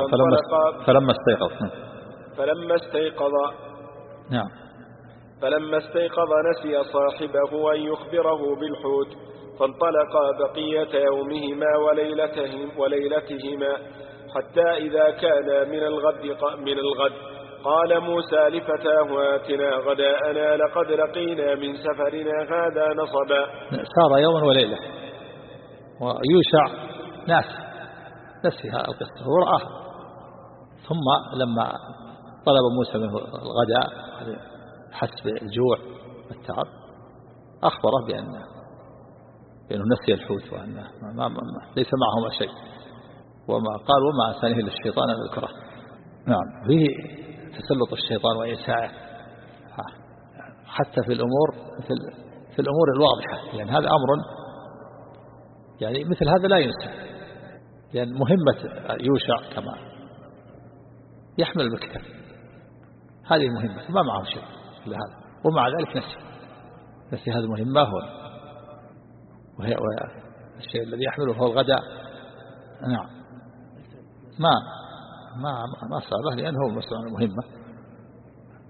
فلما استيقظ نسي صاحبه أن يخبره بالحوت، فانطلقا بقية يومهما وليلتهما، حتى إذا كان من الغد قال موسى لفتاه آتنا غداءنا لقد لقينا من سفرنا هذا نصبا. سار يوما وليلة، ويوشع نسي هذا القصة ورآه، ثم لما طلب موسى منه الغداء حسب الجوع والتعب أخبره بأنه نسي الحوت، وأنه ليس معهما شيء، قال وما أنسانيه إلا الشيطان أن أذكره. نعم. فيه تسلط الشيطان وإنساءه حتى في الأمور الواضحة، يعني هذا أمر يعني مثل هذا لا ينسى، لأن مهمة يوشع كما يحمل المكتب، هذه مهمة ما معه شيء إلا هذا، ومع ذلك نسي هذه المهمة وهي الشيء الذي يحمله هو الغداء. نعم. ما صعبه، لأنه هو مسؤول عن المهمة،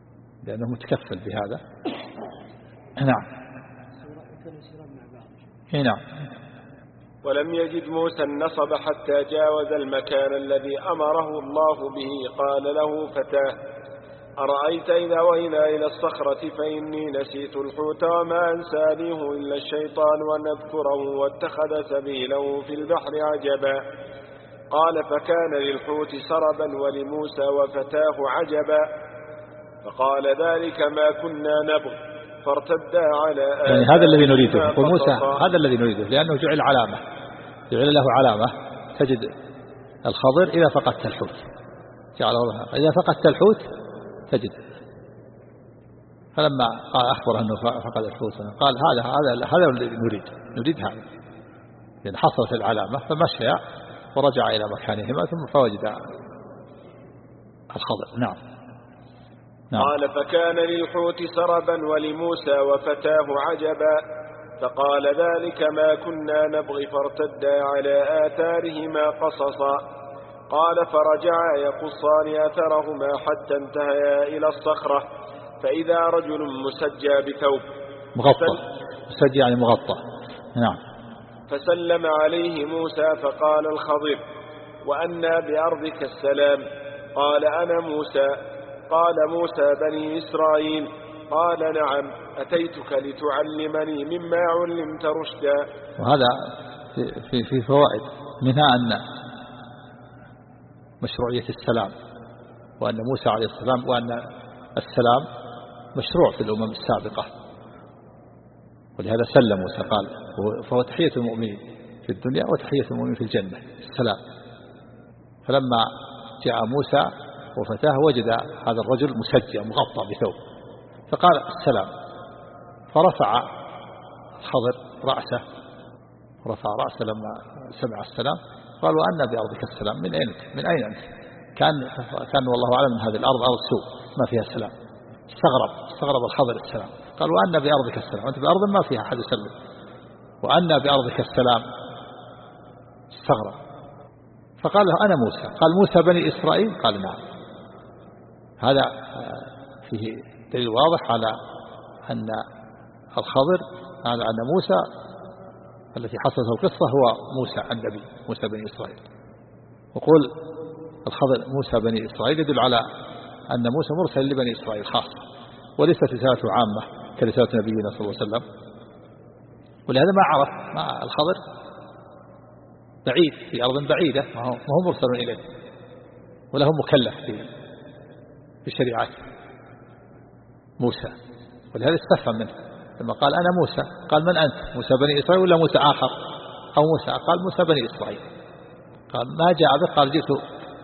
لأنه متكفل بهذا. نعم. نعم. ولم يجد موسى النصب حتى جاوز المكان الذي أمره الله به. قال له فتاه: أرأيت إذا وإنا إلى الصخرة فإني نسيت الحوت وما أنسانيه إلا الشيطان ونذكره واتخذ سبيله في البحر عجبا. قال: فكان للحوت سربا ولموسى وفتاه عجبا. فقال: ذلك ما كنا نبغي فارتدا على يعني هذا الذي نريده. وموسى هذا الذي نريده لأنه جعل علامة، جعل له علامة. تجد الخضر إذا فقدت الحوت جعل الله، إذا فقدت الحوت تجد. فلما قال أخبر أنه فقد الحوت قال هذا الذي نريد هذا، لأن حصلت العلامة. فمشى ورجع إلى مكانهما ثم فوجد الخضر. نعم. قال: فكان للحوت سربا ولموسى وفتاه عجبا. فقال: ذلك ما كنا نبغي فارتدا على آثارهما قصصا. قال: فرجعا يقصان أثرهما حتى انتهيا إلى الصخرة فإذا رجل مسجى بثوب مغطى. مسجى يعني مغطى. نعم. فسلم عليه موسى فقال الخضر: وأنى بأرضك السلام؟ قال: أنا موسى. قال: موسى بني إسرائيل؟ قال: نعم، أتيتك لتعلمني مما علمت رشدا. وهذا في فوائد، منها أن مشروعية السلام، وأن موسى عليه السلام وأن السلام مشروع في الأمم السابقة، ولهذا سلم موسى. قال: فهو تحية المؤمنين في الدنيا وتحية المؤمنين في الجنة السلام. فلما جاء موسى وفتاه وجد هذا الرجل مسجى مغطى بثوب فقال: السلام. فرفع الخضر رأسه، رفع رأسه لما سمع السلام. قال: وأنى بأرضك السلام؟ من أين أنت؟ كان والله أعلم من هذه الأرض أرض سوء ما فيها سلام. استغرب الخضر السلام. قال: وأنى بأرضك السلام؟ أنت بأرض ما فيها أحد يسلم، وأنى بأرضك السلام؟ استغرب. فقال له: أنا موسى. قال: موسى بني إسرائيل؟ قال: نعم. هذا فيه دليل واضح على أن الخضر، على أن موسى التي حصلت القصة هو موسى النبي، موسى بني إسرائيل. وقول الخضر موسى بني إسرائيل يدل على أن موسى مرسل لبني إسرائيل خاصة، وليست رسالته عامة كرسالة نبينا صلى الله عليه وسلم. ولهذا ما عرف الخضر بعيد في أرض بعيدة، ما هو مرسل إليه وله مكلف بشريعة موسى. ولهذا استفهم منه لما قال: أنا موسى. قال: من أنت؟ موسى بني إسرائيل ولا موسى آخر؟ أو موسى؟ قال: موسى بني إسرائيل. قال: ما جاء به؟ قال: جئت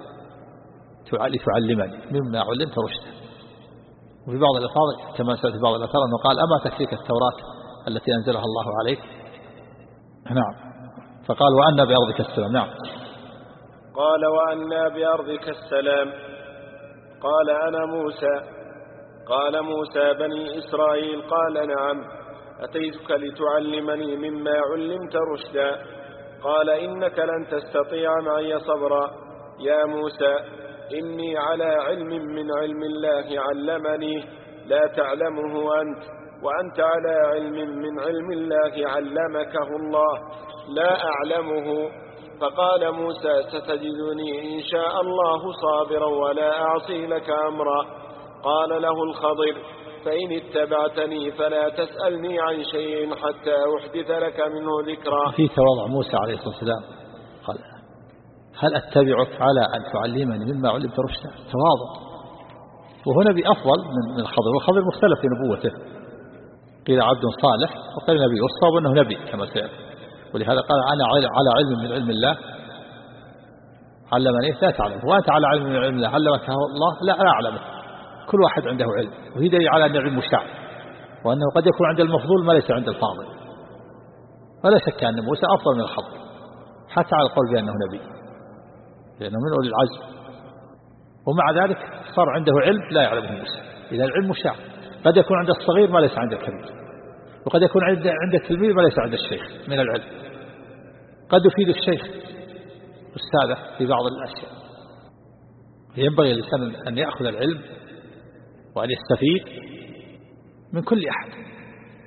لتعلمني مما علمت رشدا. وفي بعض الألفاظ كما سألت في بعض الأثار أنه قال: أما تكفيك التوراة التي أنزلها الله عليك؟ نعم. فقال: وأنى بأرضك السلام. نعم. قال: وأنى بأرضك السلام؟ قال: أنا موسى. قال: موسى بني إسرائيل؟ قال: نعم، أتيتك لتعلمني مما علمت رشدا. قال: إنك لن تستطيع معي صبرا يا موسى، إني على علم من علم الله علمني لا تعلمه أنت، وأنت على علم من علم الله علمكه الله لا أعلمه. فقال موسى: ستجدني إن شاء الله صابرا ولا أعصي لك أمرا. قال له الخضر: فإن اتبعتني فلا تسألني عن شيء حتى أحدث لك منه ذكرا. في تواضع موسى عليه الصلاة والسلام قال: هل أتبعك على أن تعلمني مما علمت رشدا؟ تواضع. وهنا بأفضل من الخضر، والخضر مختلف في نبوته، قيل عبد صالح وقيل نبي، والصواب أنه نبي كما سيأتي. ولهذا قال: أنا على علم من علم الله علمني لا تعلم، وأنت على علم من علم الله علمك الله لا أعلمه. كل واحد عنده علم، وهي دليل على أن العلم مشاع، وأنه قد يكون عند المفضول ما ليس عند الفاضل. ولا شك أن موسى أفضل من الخضر حتى على القول بأنه نبي، لأنه من أولي العزم. ومع ذلك صار عنده علم لا يعلمه موسى. إذا العلم مشاع، قد يكون عند الصغير ما ليس عند الكبير، وقد يكون عند التلميذ ما ليس عند الشيخ من العلم. قد يفيد الشيخ أستاذه في بعض الأشياء. ينبغي الإنسان أن يأخذ العلم وأن يستفيد من كل أحد،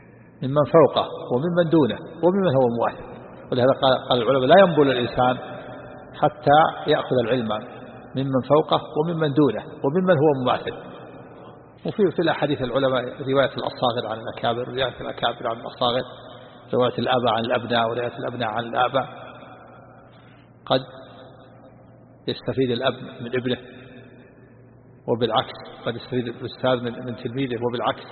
ممن فوقه وممن دونه وممن هو مواثق. ولهذا قال العلماء لا ينبل الإنسان حتى يأخذ العلم ممن فوقه وممن دونه وممن هو مماثل. وفي الأحاديث العلماء رواية الأصاغر عن الأكابر، رواية الأكابر عن الأصاغر، رواية الآباء عن الأبناء، ورواية الأبناء عن الآباء. قد يستفيد الأب من ابنه وبالعكس، قد يستفيد الأستاذ من تلميذه وبالعكس.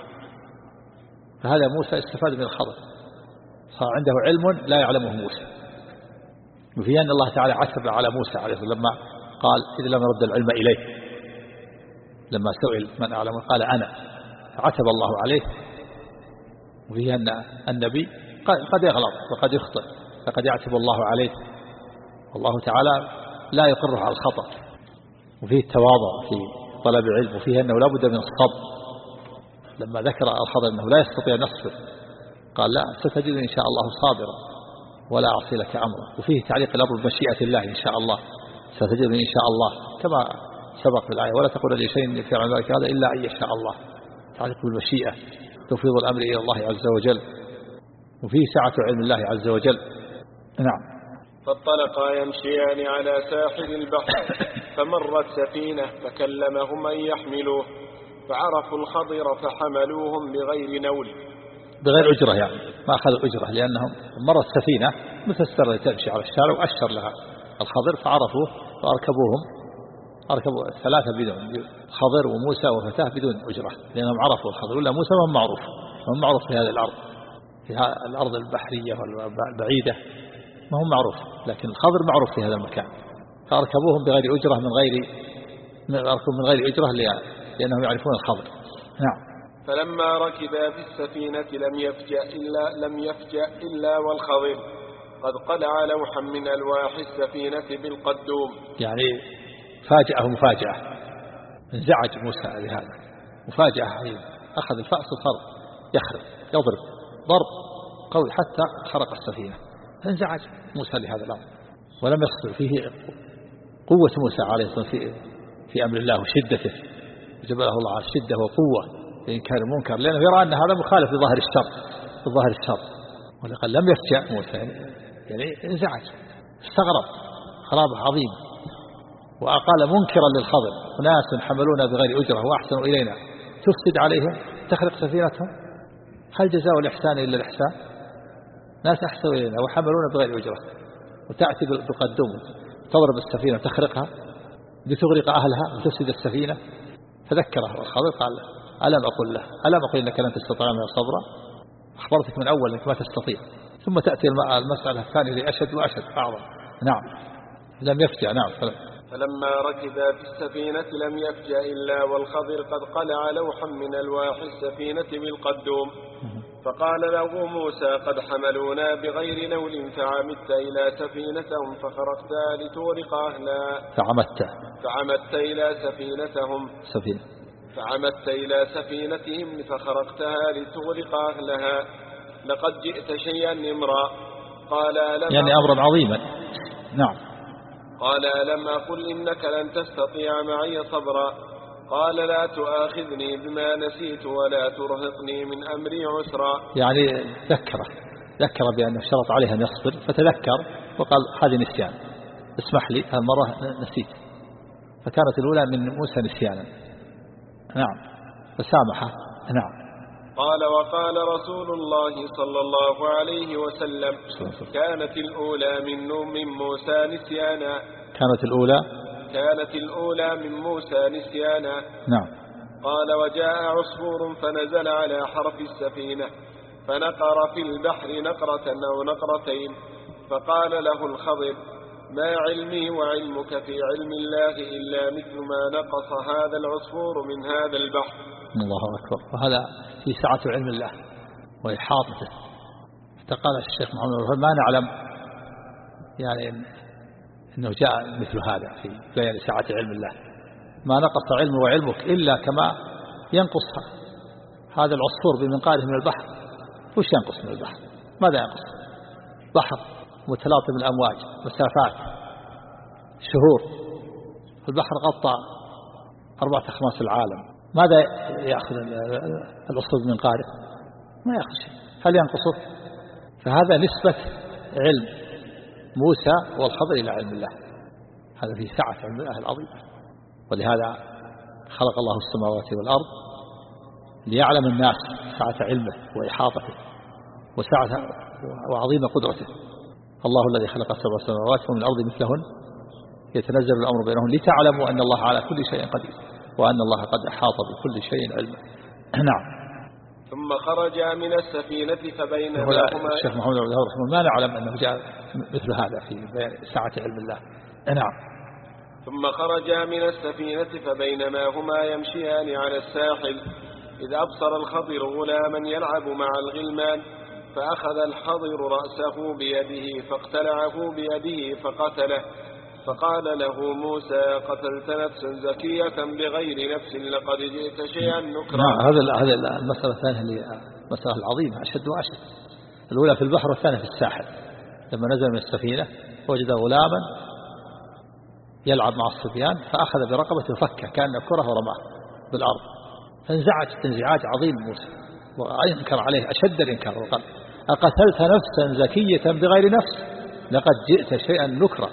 فهذا موسى استفاد من الخضر، صار عنده علم لا يعلمه موسى. وفي أن الله تعالى عتب على موسى عليه السلام لما قال إذ لم رد العلم إليه، لما سئل من أعلم قال أنا، عتب الله عليه. وفيه أن النبي قد يغلط وقد يخطئ، فقد يعتب الله عليه، والله تعالى لا يقره على الخطأ. وفيه التواضع في طلب العلم، وفيه أنه لا بد من الصبر. لما ذكر الخضر أنه لا يستطيع أن يصبر قال لا، ستجدني إن شاء الله صابرا ولا أعصي لك أمرا. وفيه تعليق الأمر بمشيئة الله إن شاء الله، ستجدني إن شاء الله، كما سبق في الآية ولا تقول لشيء في عن ذلك هذا إلا أن يشاء الله. تعليق بالمشيئة، تفويض الأمر إلى الله عز وجل، وفيه سعة علم الله عز وجل. نعم. فانطلقا يمشيان على ساحل البحر فمرت سفينة فكلمهم أن يحملوه، فعرفوا الخضر فحملوهم بغير نول، بغير أجرة، يعني ما أخذوا أجرة، لأنهم مرت سفينة مثل السرة تمشي على الشارع، وأشر لها الخضر فعرفوه أركبوا ثلاثة بدون، خضر وموسى وفتاه بدون أجرة، لأنهم عرفوا الخضر. ولا موسى هم معروف في هذه الأرض، في الأرض البحرية والبعيدة ما هم معروف، لكن الخضر معروف في هذا المكان، فأركبوهم بغير أجرة من غير أجرة لأنهم يعرفون الخضر. نعم. فلما ركبا في السفينة لم يفجأ إلا والخضر قد قلع لوحا من ألواح السفينة بالقدوم. يعني فاجأه مفاجأة، انزعج موسى لهذا، مفاجأة عظيمة، أخذ الفأس وصار يضرب ضرب قوي حتى خرق السفينة، فانزعج موسى لهذا الأمر، ولم يصبر. فيه قوة موسى عليه الصلاة في أمر الله وشدته، جبله الله على الشدة وقوة لإنكار المنكر، لأنه يرى أن هذا مخالف لظاهر الشر. ولقد لم يفجأ موسى، يعني انزعج، استغرب غرابة عظيمة، وأقال منكرا للخضر: أناس حملونا بغير أجرة وأحسنوا إلينا تفسد عليهم تخرق سفينتهم، هل جزاء الإحسان إلا الإحسان؟ ناس أحسنوا إلينا وحملونا بغير أجرة، وتأتي بقدوم تضرب السفينة وتخرقها لتغرق أهلها وتفسد السفينة. فذكره الخضر قال: ألم أقل إنك لن تستطيع معي صبرا؟ أخبرتك من أول إنك ما تستطيع، ثم تأتي المسألة الثانية لأشد وأشد أعظم. نعم. لم يفجأ. نعم. فلما ركبا في السفينة لم يفجأ إلا والخضر قد قلع لوحا من ألواح السفينة بالقدوم، فقال له موسى: قد حملونا بغير نول فعمدت إلى سفينتهم فخرقتها لتغرق أهلها. فعمدت إلى سفينتهم فخرقتها لتغرق أهلها، لقد جئت شيئا إمرا. قال: يعني أمرا عظيما. نعم. قال: ألم أقل إنك لن تستطيع معي صبرا؟ قال: لا تؤاخذني بما نسيت ولا ترهقني من أمري عسرا. يعني ذكر بأنه شرط عليه أن يصبر، فتذكر وقال: هذه نسيان، اسمح لي هالمرة نسيت. فكانت الأولى من موسى نسيانا. نعم. فسامحه. نعم. قال: وقال رسول الله صلى الله عليه وسلم: كانت الأولى من موسى نسيانا. كانت الأولى من موسى نسيانا. نعم. قال: وجاء عصفور فنزل على حرف السفينة فنقر في البحر نقرة أو نقرتين، فقال له الخضر: ما علمي وعلمك في علم الله إلا مثل ما نقص هذا العصفور من هذا البحر. الله أكبر. وهذا في سعة علم الله وإحاطته. فقال الشيخ محمد: ما نعلم يعني أنه جاء مثل هذا في بيان سعة علم الله. ما نقص علم وعلمك إلا كما ينقص هذا العصفور بمنقاره من البحر. وش ينقص من البحر؟ ماذا ينقص؟ بحر متلاطم الأمواج، مسافات، شهور. البحر غطى 4 أخماس العالم، ماذا يأخذ العصفور بمنقاره؟ ما يأخذ شيء. هل ينقصه؟ فهذا نسبة علم موسى والخضر إلى علم الله، هذا في سعة علم الله العظيمة. ولهذا خلق الله السماوات والأرض ليعلم الناس سعة علمه وإحاطته وسعة وعظيم قدرته. الله الذي خلق 7 سماوات ومن الأرض مثلهن يتنزل الأمر بينهم لتعلموا أن الله على كل شيء قدير وأن الله قد أحاط بكل شيء علما. نعم. ثم خرج من السفينة فبينهما الشيخ محمد عبد الوهاب رحمه الله ما نعلم أنه جاء مثل هذا في سعة علم الله. نعم. ثم خرج من السفينة فبينما هما يمشيان على الساحل إذ أبصر الخضر غلاما يلعب مع الغلمان فأخذ الخضر رأسه بيده فاقتلعه بيده فقتله فقال له موسى قتلت نفسا زكية بغير نفس لقد جئت شيئا نكرا. هذا المسألة الثانية اللي مسألة العظيمة أشد وأشد. الأولى في البحر والثانية في الساحل. لما نزل من السفينة وجد غلاما يلعب مع الصبيان فأخذ برقبته فكه كأنه كرة ورماه بالأرض فانزعج انزعاج عظيم موسى وأنكر عليه أشد الإنكار وقال أقتلت نفسا زكية بغير نفس لقد جئت شيئا نكرا.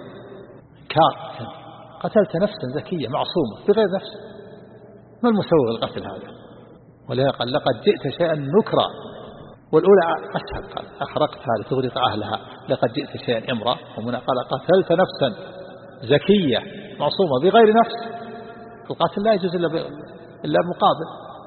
قتلت نفسا زكية معصومة بغير نفس، ما المسوغ القتل هذا؟ ولهذا قال لقد جئت شيئا نكرا. والأولى أسهل قال أحرقت هذا تغرق أهلها لقد جئت شيئا إمرا. ومن قال قتلت نفسا زكية معصومة بغير نفس. القتل لا يجوز إلا مقابل.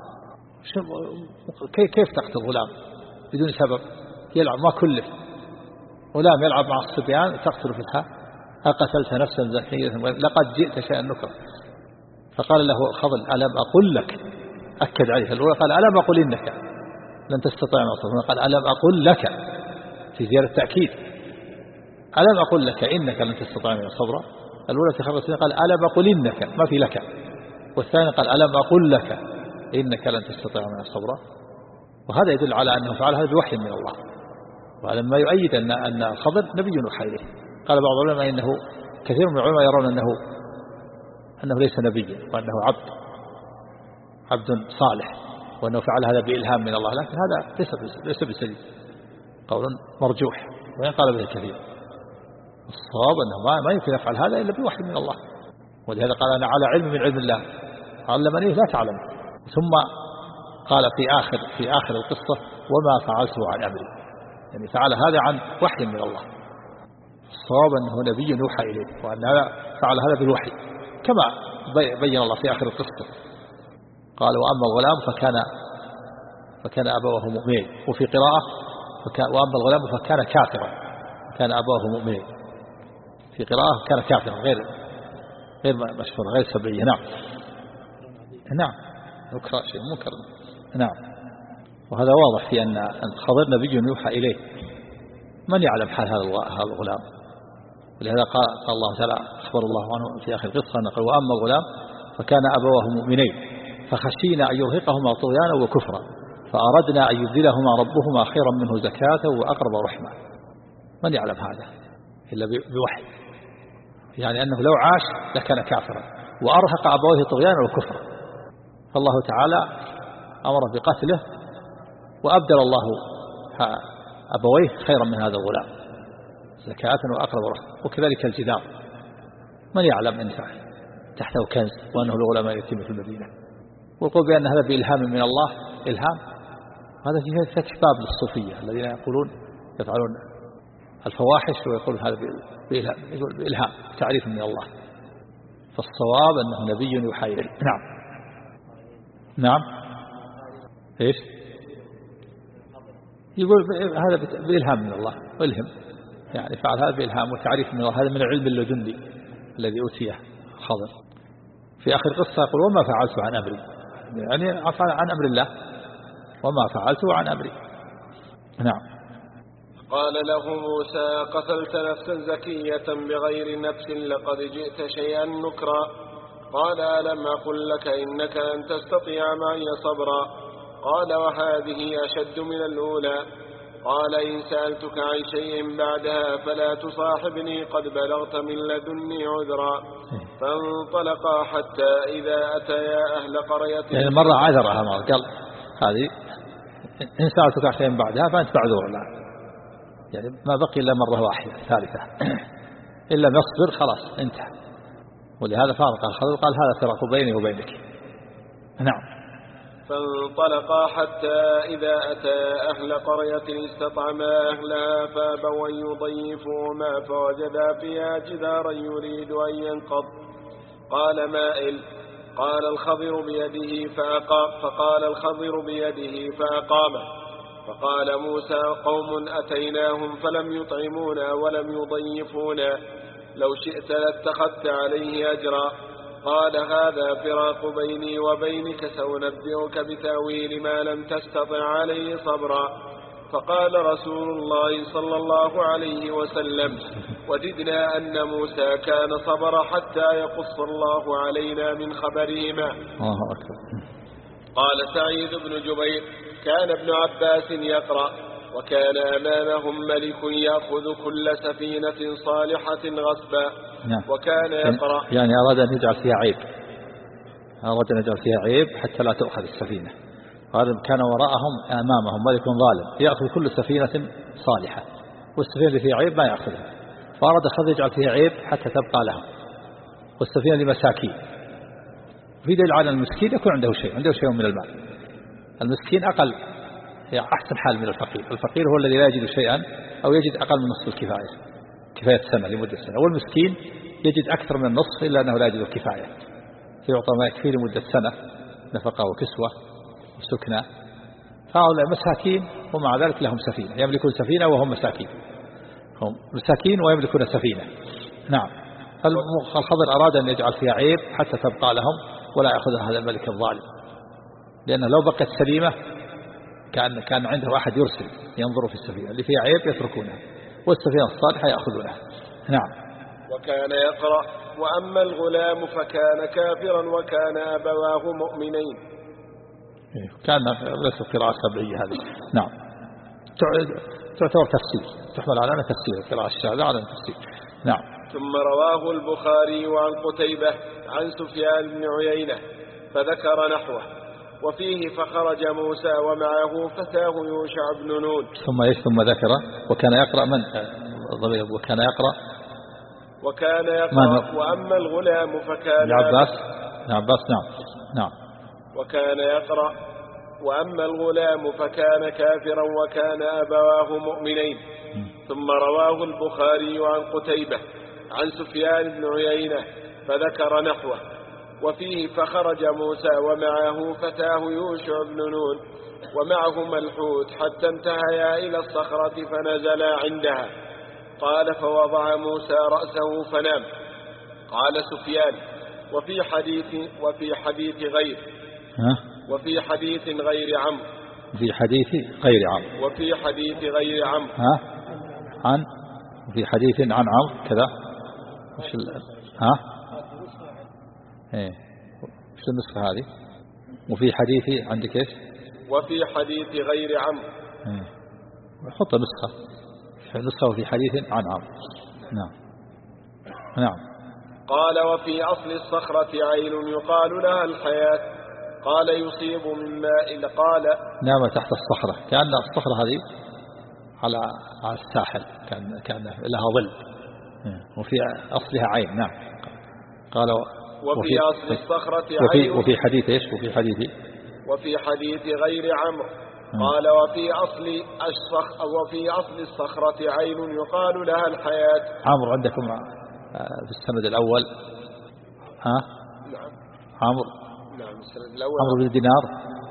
كيف تقتل غلام بدون سبب يلعب ما كلف؟ غلام يلعب مع الصبيان تقتل في الحال. أقتلت نفسا زكية لقد جئت شيئا نكرا. فقال له الخضر ألم أقل لك، أكد عليه. الأولى قال ألم أقل إنك لن تستطيع معي صبرا، قال ألم أقل لك في زيادة التأكيد. ألم أقل لك إنك لن تستطيع معي صبرا. الأولى في خبر قال ألم أقل إنك ما في لك، والثاني قال ألم أقل لك إنك لن تستطيع معي صبرا. وهذا يدل على أنه فعل هذا بوحي من الله، وهذا ما يؤيد أن الخضر نبي يوحى إليه. قال بعض العلماء إنه كثير من العلماء يرون أنه ليس نبيا وأنه عبد صالح وأنه فعل هذا بإلهام من الله، لكن هذا ليس بسديد، قول مرجوح وإن قال به كثير. الصواب أنه ما يمكن يفعل هذا إلا بوحي من الله. ولهذا قال أنا على علم من علم الله علمني لا تعلم. ثم قال في آخر القصة وما فعلته عن أمري، يعني فعل هذا عن وحي من الله. الصواب أنه نبي يوحى إليه وأن فعل هذا بالوحي كما بين الله في آخر القصة. قال وأما الغلام فكان أبوه مؤمنين، وفي قراءة وأما الغلام فكان كافرا كان أبوه مؤمنين، في قراءة كان كافرا غير مشهور غير سبعية. نعم نكرا شيء منكر. نعم. وهذا واضح في أن الخضر نبي يوحى إليه. من يعلم حال هذا الغلام؟ ولهذا قال الله تعالى أخبر الله عنه في آخر القصة أنه قال وأما الغلام فكان أبواه مؤمنين فخشينا أن يرهقهما طغيانا وكفرا فأردنا أن يبدلهما ربهما خيرا منه زكاة وأقرب رحمة. من يعلم هذا إلا بوحي، يعني أنه لو عاش لكان كافرا وأرهق أبويه طغيانا وكفرا، فالله تعالى أمر بقتله وأبدل الله أبويه خيرا من هذا الغلام زكاة وأقرب رحمة. وكذلك الجدار، من يعلم أن تحته كنز وأنه الغلام يتم في المدينة. والقول بأن هذا بإلهام من الله، إلهام هذا فيه فتح باب للصوفية الذين يقولون يفعلون الفواحش ويقول هذا بإلهام تعريف من الله. فالصواب أنه نبي يوحى إليه. نعم إيش يقول هذا بإلهام من الله، وإلهم يعني فعل هذا بإلهام وتعريف من الله. هذا من العلم اللدني الذي أوتيه خضر. في آخر قصة يقول وما فعلت عن أمري، يعني أفعل عن أمر الله وما فعلته عن أمري. نعم. قال له موسى قتلت نفسا زكية بغير نفس لقد جئت شيئا نكرا. قال ألم أقل لك إنك لن تستطيع معي صبرا. قال وهذه أشد من الأولى. قال إن سألتك عن شيء بعدها فلا تصاحبني قد بلغت من لدني عذرا. فانطلقا حتى إذا أتيا أهل قرية يعني مرة عذرها قال هذه إن سألتك عن شيء بعدها فأنت معذور لا، يعني ما بقي إلا مرة واحدة ثالثة إن لم يصبر خلاص انتهى. ولهذا فارق الخضر قال هذا فراق بيني وبينك. نعم. فانطلقا حتى إذا أتى أهل قرية استطعما أهلها فأبوا أن يضيفوهما فوجدا فيها جدارا يريد أن ينقض قال مائل. قال الخضر بيده فقال الخضر بيده فأقامه. فقال موسى قوم أتيناهم فلم يطعمونا ولم يضيفونا لو شئت لاتخذت عليه أجرا. قال هذا فراق بيني وبينك سأنبئك بتأويل ما لم تستطع عليه صبرا. فقال رسول الله صلى الله عليه وسلم وددنا أن موسى كان صبر حتى يقص الله علينا من خبرهما. قال سعيد بن جبير كان ابن عباس يقرأ وكان أمامهم ملك يأخذ كل سفينة صالحة غصبا. وكان يقرأ يعني أراد أن يجعل فيها عيب، أراد أن يجعل فيها عيب حتى لا تؤخذ السفينة. كان وراءهم أمامهم ملك ظالم يأخذ كل سفينة صالحة والسفينة اللي فيها عيب ما يأخذها، فأراد الخضر يجعل فيها عيب حتى تبقى لهم والسفينة لمساكين. في دليل على المسكين يكون عنده شيء من المال. المسكين أقل يعني أحسن حال من الفقير. الفقير هو الذي لا يجد شيئا أو يجد أقل من نصف الكفاية، كفاية سنة لمدة سنة، والمسكين يجد أكثر من النصف إلا أنه لا يجد الكفاية فيعطى ما يكفي لمدة سنة نفقة وكسوة وسكنة. فهؤلاء مساكين ومع ذلك لهم سفينة، يملكون سفينة وهم مساكين، هم مساكين ويملكون سفينة. نعم. فالخضر أراد أن يجعل فيها عيب حتى تبقى لهم ولا يأخذها هذا الملك الظالم، لأنه لو بقت سليمة كان عنده أحد يرسل ينظر في السفينة اللي فيها عيب يتركونها والسفينة الصالحة يأخذونها. نعم. وكان يقرأ وأما الغلام فكان كافرا وكان أبواه مؤمنين. كان ليس قراءة سبعية هذه. نعم. تعتبر تفسير، تحمل على أنها تفسير، قراءة الشاذة على تفسير. نعم. ثم رواه البخاري عن قتيبة عن سفيان بن عيينة فذكر نحوه وفيه فخرج موسى ومعه فتاه يوشع بن نون. ثم ذكر وكان يقرأ من وكان يقرأ وأما الغلام فكان عباس. نعم. وكان يقرأ وأما الغلام فكان كافرا وكان أبواه مؤمنين. ثم رواه البخاري عن قتيبة عن سفيان بن عيينة فذكر نحوه وفيه فخرج موسى ومعه فتاه يوشع بن نون ومعهما الحوت حتى انتهيا إلى الصخرة فنزلا عندها. قال فوضع موسى رأسه فنام. قال سفيان وفي حديث غير عمرو وفي حديث عن عمرو كذا. وش النسخة هذه؟ وفي حديث عندك ايش؟ وفي حديث غير عمرو. حط نسخة وفي حديث عن عمرو. نعم. قال وفي أصل الصخرة عين يقال لها الحياة. قال يصيب من ماء. قال نام تحت الصخرة، كأن الصخرة هذه على الساحل كان لها ظل وفي أصلها عين. نعم. قال وفي أصل الصخرة عين. وفي حديث ايش؟ وفي حديث غير عمرو. قال وفي أصل الصخرة عين يقال لها الحياة. عمرو عندكم في السند الأول. نعم. عمرو. نعم السند الأول. عمرو بن دينار.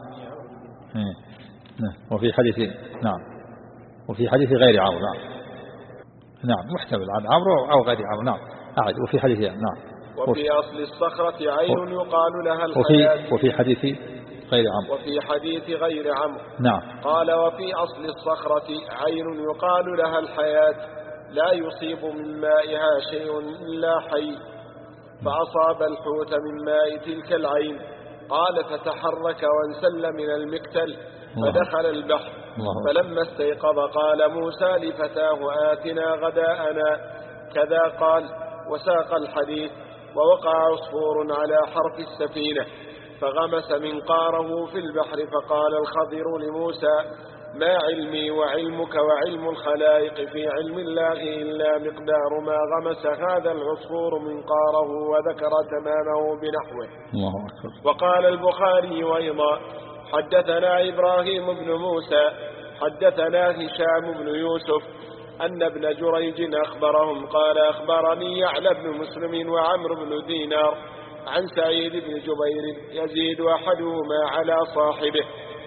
وفي حديث. نعم. وفي حديث غير عمرو. نعم محتمل عن عمرو أو غير عمرو. نعم. أعد. وفي حديث. نعم. وفي أصل الصخرة عين يقال لها الحياة. وفي حديث غير عمرو. وفي حديث غير عمرو. نعم. قال وفي أصل الصخرة عين يقال لها الحياة لا يصيب من مائها شيء إلا حي. فأصاب الحوت من ماء تلك العين. قال فتحرك وانسل من المكتل فدخل البحر. فلما استيقظ قال موسى لفتاه آتنا غداءنا كذا قال وساق الحديث. ووقع عصفور على حرف السفينة فغمس منقاره في البحر. فقال الخضر لموسى: ما علمي وعلمك وعلم الخلائق في علم الله إلا مقدار ما غمس هذا العصفور منقاره، وذكر تمامه بنحوه. الله أكبر. وقال البخاري أيضا: حدثنا إبراهيم بن موسى حدثنا هشام بن يوسف أن ابن جريج أخبرهم قال: أخبرني يعلى بن مسلم وعمرو بن دينار عن سعيد بن جبير يزيد أحدهما على صاحبه،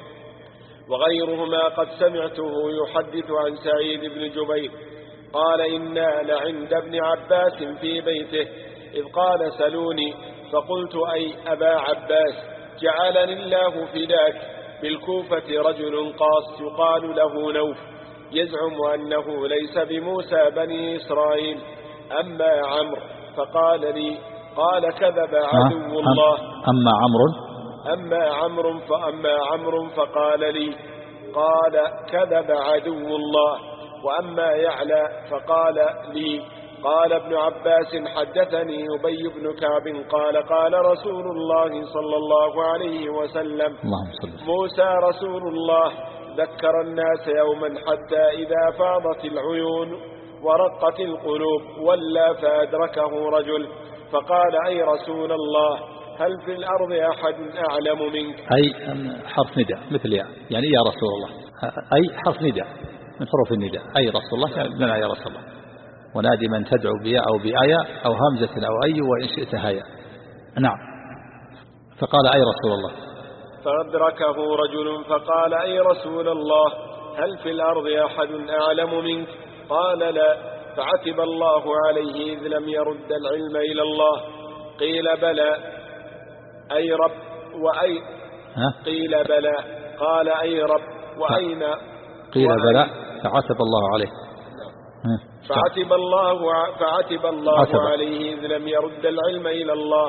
وغيرهما قد سمعته يحدث عن سعيد بن جبير قال: إنا لعند ابن عباس في بيته إذ قال: سلوني. فقلت: أي أبا عباس، جعلني الله فداك، بالكوفة رجل قاص يقال له نوف يزعم أنه ليس بموسى بني إسرائيل. أما عمرو فقال لي، قال: كذب عدو الله. أما عمرو فقال لي، قال: كذب عدو الله. وأما يعلى فقال لي، قال ابن عباس: حدثني أبي بن كعب قال: قال رسول الله صلى الله عليه وسلم: موسى رسول الله ذكر الناس يوما حتى إذا فاضت العيون ورقت القلوب ولى فأدركه رجل فقال: أي رسول الله، هل في الأرض أحد أعلم منك؟ أي حرف نداء مثل يعني يا رسول الله، أي حرف نداء من حروف النداء، أي رسول الله يعني يا رسول الله، ونادي من تدعو بياء أو بآية أو همزة أو أي وإن شئت هيا. نعم. فقال: أي رسول الله. فأدركه رجل فقال: أي رسول الله، هل في الأرض أحد أعلم منك؟ قال: لا. فعتب الله عليه إذ لم يرد العلم إلى الله. قيل: بلى. أي رب وأي قيل: بلى. قال: أي رب وأين؟ قيل: بلى. فعتب الله عليه. فعتب الله عليه إذ لم يرد العلم إلى الله.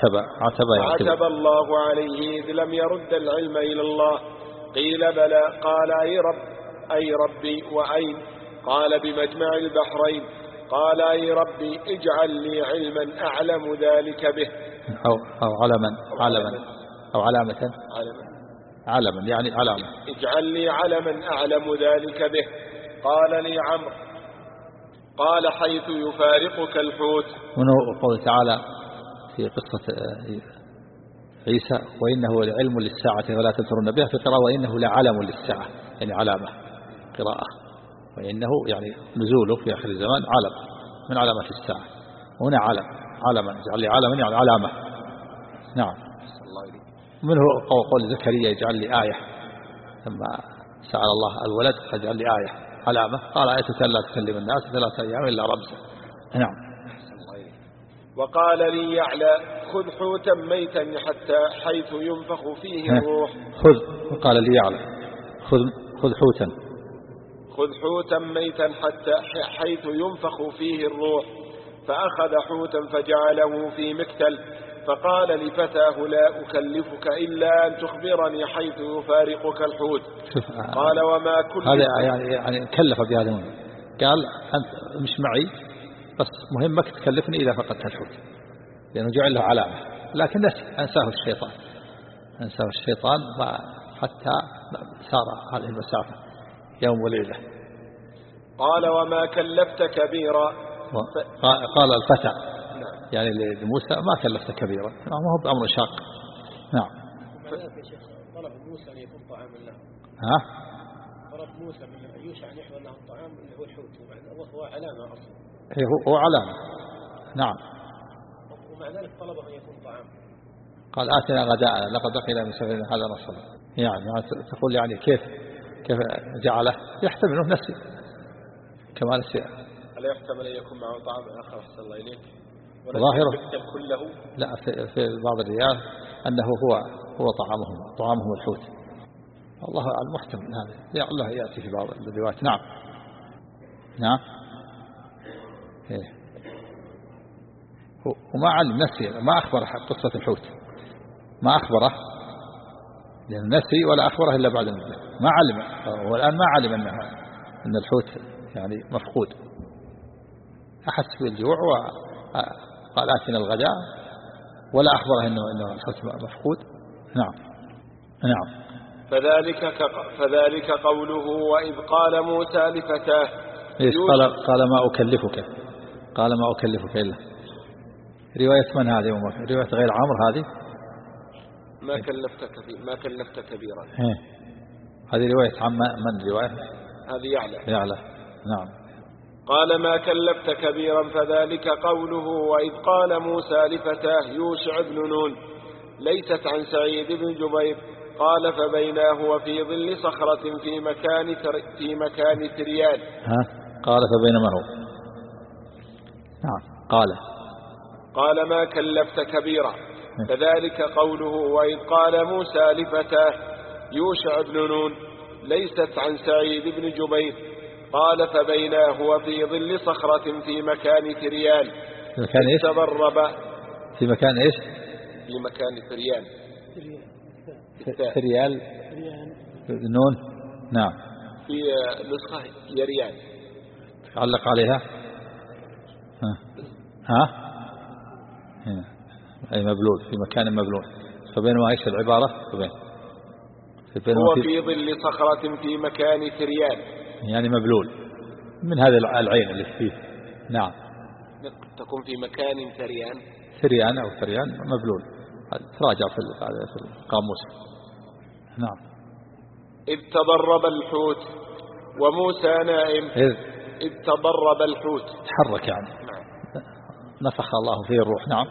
عتب الله عليه إذ لم يرد العلم إلى الله. قيل: بلى. قال: أي ربي وأين؟ قال: بمجمع البحرين. قال: أي ربي، اجعل لي علما أعلم ذلك به. أو علما يعني علامة. اجعل لي علما أعلم ذلك به. قال لي عمرو: قال: حيث يفارقك الحوت. هنا قول تعالى في قصة عيسى: وإنه لعلم للساعة ولا تمترن بها. في قراءة: وإنه لعلم للساعة، يعني علامة قراءة. وإنه يعني نزوله في آخر الزمان علم من علامات الساعة. وهنا علما اجعل لي علما يعني علامة. نعم. منه قول زكريا: اجعل لي آية، لما سأل الله الولد قال: اجعل لي آية علامة. قال: آيتك ألا تكلم الناس 3 أيام إلا رمزا. نعم. وقال لي يعلى: خذ حوتا ميتا حتى حيث ينفخ فيه الروح. وقال لي يعلى: خذ حوتا ميتا حتى حيث ينفخ فيه الروح. فأخذ حوتا فجعله في مكتل، فقال لفتاه: لا أكلفك إلا أن تخبرني حيث يفارقك الحوت. قال: وما كل هذا يعني كلف بهذا. قال: أنت مش معي، بس مهمك تكلفني إذا فقدت الحوت، لأنه جعل له علامة. لكن أنساه الشيطان حتى سار هذه المسافة يوم وليلة. قال: وما كلفت كبيرا. قال الفتى يعني لموسى: ما كلفت كبيرا، ما هو بأمر شاق. نعم. طلب موسى أن يكون طعاما له. طلب موسى من يوشع أن يحضر له الطعام اللي هو الحوت، وهو علامة أصلا. هو علامة. نعم. ومع ذلك طلبه أن يكون طعام. قال: آتنا غداءنا لقد بقينا من سفرنا هذا نصر. يعني تقول يعني كيف جعله؟ يحتمله نسي كما نسي. ألا يحتمل أن يكون معه طعام آخر أحسن الله إليك؟ ظاهره كله؟ لا، في بعض الرياض أنه هو طعامهم الحوت. الله أعلم، محتمل هذا، يا الله يأتي في بعض الروايات. نعم. وما علم نسي، ما أخبره قصة الحوت، ما أخبره لأن نسي ولا أخبره إلا بعد المدة. ما علم، والآن ما علم أن الحوت يعني مفقود. أحس بالجوع وقال: آتنا الغداء، ولا أخبره أنه الحوت مفقود. نعم. فذلك قوله وإذ قال موسى لفتاه قال ما أكلفك، قال ما أكلفك إلا. رواية من هذه؟ رواية غير عمرو هذه. ما كلفت كبيرا. هذه رواية عن من رواية؟ هذه يعلى. نعم. قال ما كلفت كبيرا فذلك قوله وإذ قال موسى لفتاه يوشع بن نون ليست عن سعيد بن جبير قال فبيناه وفي ظل صخرة في مكان تريان. قال فبينما هو. نعم. قال ما كلفت كبيرا فذلك قوله وإذ قال موسى لفتاه يوشع بن نون ليست عن سعيد بن جبير قال فبيناه وفي ظل صخرة في مكان تريان. في مكان إيش؟ في مكان تريان. تريال نون. نعم. في نسخة يريان. تعلق عليها. أي مبلول، في مكان مبلول. فبينما إيش العبارة؟ هو في ظل صخرة في مكان تريان، يعني مبلول من هذا العين اللي فيه. نعم. تكون في مكان تريان أو تريان مبلول. تراجع في القاموس. نعم. إذ تضرب الحوت وموسى نائم. إذ تضرب الحوت تحرك يعني. نفخ الله فيه الروح. نعم.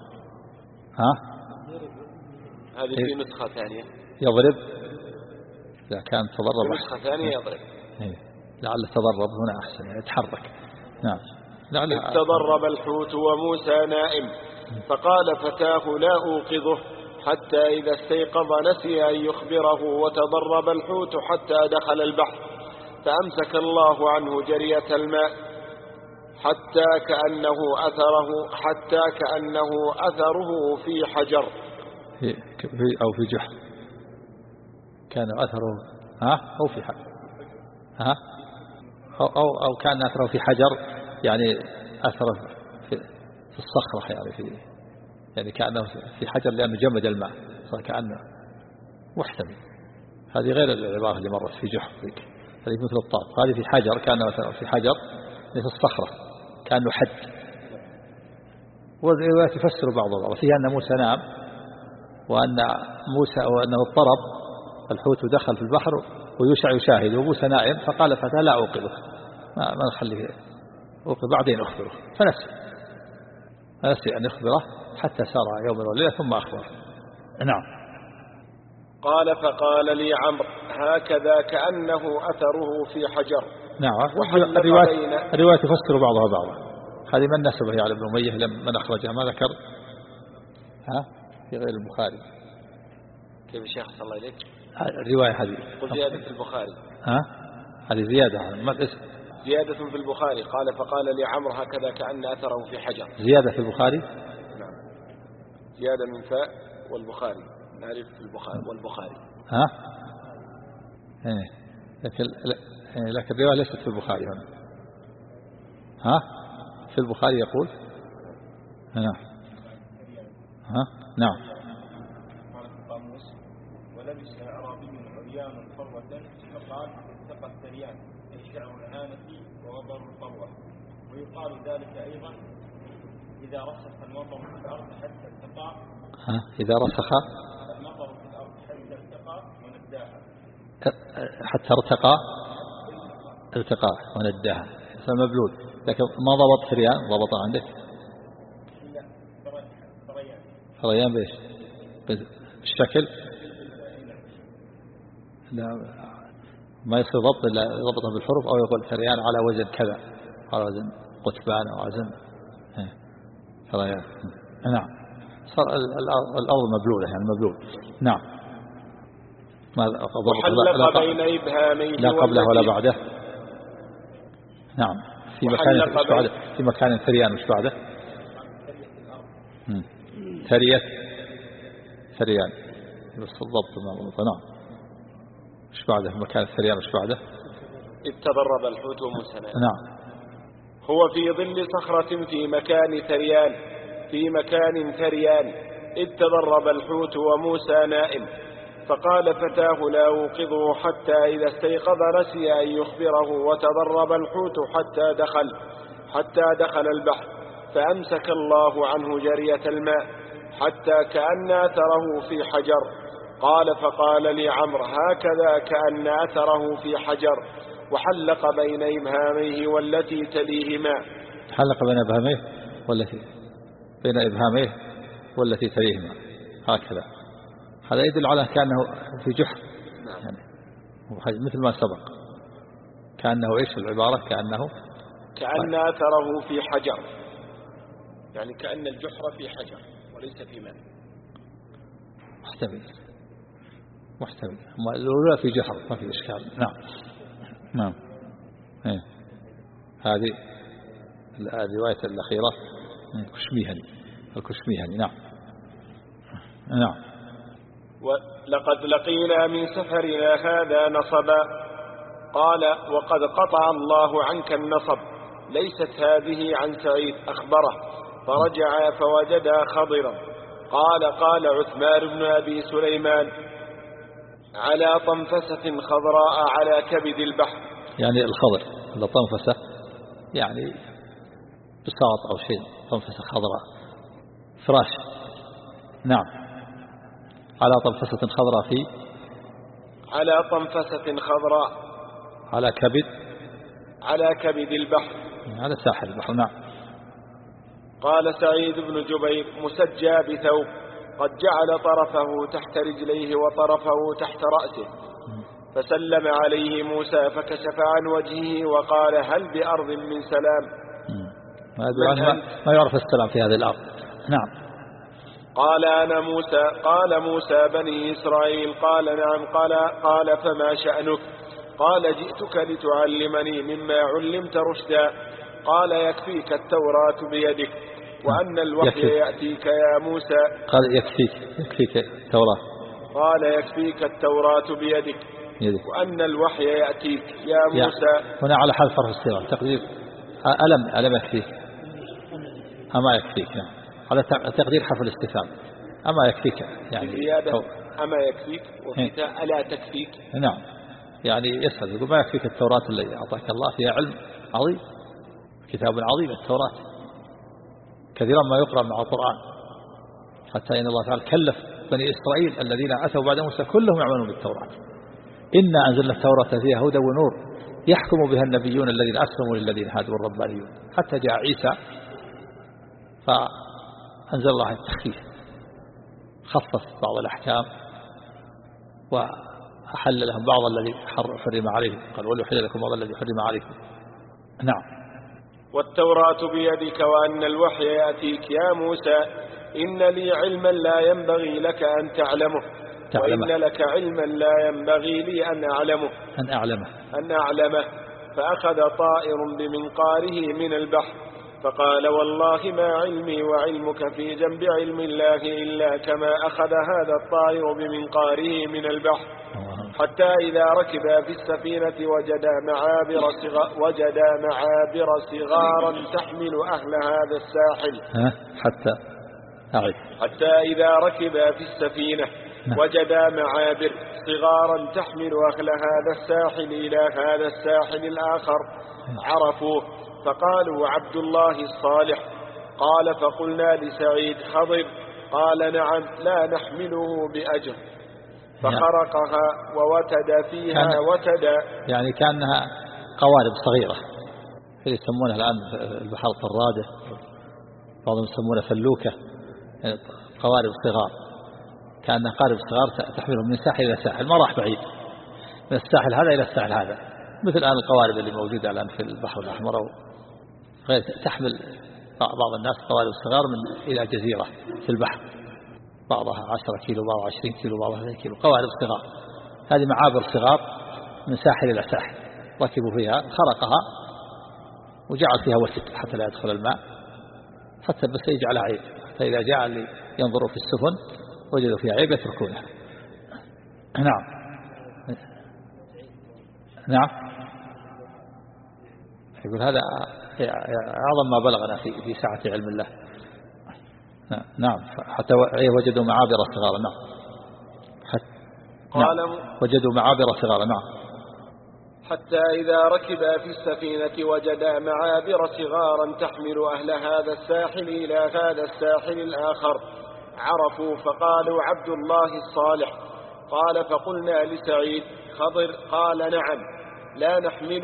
هذه في نسخة ثانية يضرب. إذا كان تضرب في نسخة ثانية يضرب. لعل تضرب هنا أحسن يعني يتحرك. نعم. إذ تضرب الحوت وموسى نائم فقال فتاه لا أوقظه حتى إذا استيقظ نسي أن يخبره وتضرب الحوت حتى دخل البحر فأمسك الله عنه جرية الماء حتى كأنه أثره في حجر أو في جحر. كان أثره أو في حجر أو كان أثره في حجر، يعني أثره في الصخرة، يعني كأنه في حجر لأنه جمد الماء صار كأنه محتمل. هذه غير العبارة اللي مرت في جحر، هذه مثل الطاق. هذه في حجر، كأنه في حجر في الصخرة كأنه حد. والروايات تفسر بعضها فيها أن موسى نام وأنه اضطرب الحوت ودخل في البحر ويوشع يشاهد وموسى نائم فقال فتاه لا أوقظه، ما نخليه أوقظ بعدين أخبره، فنسي أن يخبره حتى سار يوم وليلة ثم أخبره. نعم. قال فقال لي عمرو هكذا كأنه أثره في حجر. نعم. الرواية تفسر بعضها بعضا. هذه من نسبه على ابن أمية من أخرجها ما ذكر في غير البخاري. كيف الشيخ صلى الله عليه؟ الرواية هذه قل زيادة في البخاري. هذه زيادة. زيادة في البخاري. قال فقال لي عمرو هكذا كأن أثره في حجر. زيادة في البخاري. نعم. زيادة من فاء والبخاري نعرف في البخاري والبخاري. لكن الرواية ليست في البخاري هنا. في البخاري يقول نعم. ولبس أعرابي عريان فروة فقال التقى الثريان أي شعر العانة ووبر الفروة. ويقال ذلك أيضا إذا رسخ المطر في الأرض حتى التقى. إذا رسخ المطر في الأرض حتى التقى ونداها. حتى التقى ونداها فمبلول. لكن ما ضبط ثريان؟ ضبط عندك؟ لا. ثريان بإيش؟ بالشكل؟ لا ما يصير ضبط إلا ضبطه بالحروف، أو يقول ثريان على وزن كذا، على وزن قتبان أو وزن ثريان. نعم. صار الأرض مبلولة يعني مبلول. نعم. وحلق بين إبهاميه لا قبله ولا بعده. نعم. في مكان ثريان وش بعده؟ ثريان بس الضبط ما ضبط. نعم. وش بعده في مكان الثريان؟ وش بعده؟ إذ تضرب الحوت وموسى نائم. نعم. هو في ظل صخرة في مكان ثريان إذ تضرب الحوت وموسى نائم، فقال فتاه لا أوقظه حتى إذا استيقظ نسي أن يخبره، وتضرب الحوت حتى دخل البحر، فأمسك الله عنه جرية الماء حتى كأن أثره في حجر. قال فقال لي عمرو هكذا كأن أثره في حجر، وحلق بين إبهاميه والتي تليهما. حلق بين إبهاميه والتي تليهما هكذا. هذا يدل على كأنه في جحر، يعني مثل ما سبق، كأنه إيش العبارة؟ كأن أثره في حجر، يعني كأن الجحر في حجر وليس في ماء. محتمل الأولى في جحر ما في إشكال. نعم. هذه الرواية الأخيرة الكشميهني. نعم. ولقد لقينا من سفرنا هذا نصبا. قال وقد قطع الله عنك النصب، ليست هذه عن سعيد أخبره. فرجع فوجدا خضرا. قال عثمان بن أبي سليمان على طنفسة خضراء على كبد البحر. يعني الخضر طنفسة، يعني بساط أو شيء، طنفسة خضراء فراش. نعم. على طنفسة خضراء على كبد البحر، على ساحل البحر. نعم. قال سعيد بن جبير مسجى بثوب قد جعل طرفه تحت رجليه وطرفه تحت رأسه، فسلم عليه موسى فكشف عن وجهه وقال هل بأرض من سلام؟ ما يعرف السلام في هذه الأرض. نعم. قال أنا موسى. قال موسى بني إسرائيل. قال نعم. قال فما شأنك؟ قال جئتك لتعلمني مما علمت رشدا. قال يكفيك التوراة بيدك وأن الوحي يأتيك يا موسى. قال يكفيك التوراة. قال يكفيك التوراة بيدك وأن الوحي يأتيك يا موسى. هنا على حال فرق الصيغة تقدير ألم يكفيك أما يكفيك. نعم. على تقدير حرف الاستفهام أما يكفيك، يعني زيادة أما يكفيك وفي ألا تكفيك. نعم. يعني يسأل يقول ما يكفيك التوراة التي أعطاك الله فيها علم عظيم، كتاب عظيم التوراة، كثيرا ما يقرأ مع القرآن، حتى إن الله تعالى كلف بني إسرائيل الذين أتوا بعد موسى كلهم يعملون بالتوراة. إنا أنزلنا التوراة فيها هدى ونور يحكم بها النبيون الذين أسلموا للذين هادوا والربانيون، حتى جاء عيسى فأنزل الله التخفيف، خفف بعض الأحكام وأحل لهم بعض الذي حرم عليهم، قال وليحل لكم بعض الذي حرم عليكم. نعم. والتوراة بيدك وأن الوحي يأتيك يا موسى. إن لي علما لا ينبغي لك أن تعلمه وإن لك علما لا ينبغي لي أن أعلمه. فأخذ طائر بمنقاره من البحر فقال والله ما علمي وعلمك في جنب علم الله إلا كما أخذ هذا الطائر بمنقاره من البحر، حتى إذا ركبا في السفينة وجدا معابر صغارا تحمل أهل هذا الساحل. حتى إذا ركبا في السفينة وجدا معابر صغارا تحمل أهل هذا الساحل إلى هذا الساحل الآخر عرفوه فقالوا عبد الله الصالح. قال فقلنا لسعيد خضر. قال نعم لا نحمله بأجر. فخرقها ووتد فيها وتدا، يعني كأنها قوارب صغيرة اللي يسمونها الآن البحر الطرادة، بعضهم يسمونها فلوكة، قوارب صغار، كأنها قارب صغار تحملهم من ساحل إلى ساحل، ما راح بعيد من الساحل هذا إلى الساحل هذا، مثل الآن القوارب اللي موجودة الآن في البحر الأحمر، تحمل بعض الناس قوارب صغار من إلى جزيرة في البحر، بعضها 10 كيلو بعضها 20 كيلو بعضها 30 كيلو، قوارب صغار. هذه معابر صغار من ساحل إلى ساحل، ركبوا فيها خرقها وجعل فيها وتد حتى لا يدخل الماء، حتى بس يجعلها عيب، فإذا جاء اللي ينظروا في السفن وجدوا فيها عيب يتركونها. نعم. يقول هذا أعظم ما بلغنا في سعة علم الله. نعم حتى وجدوا معابر صغارا. نعم قال وجدوا معابر صغارا. نعم حتى إذا ركبا في السفينة وجدا معابر صغارا تحمل أهل هذا الساحل إلى هذا الساحل الآخر عرفوا فقالوا عبد الله الصالح. قال فقلنا لسعيد خضر قال نعم لا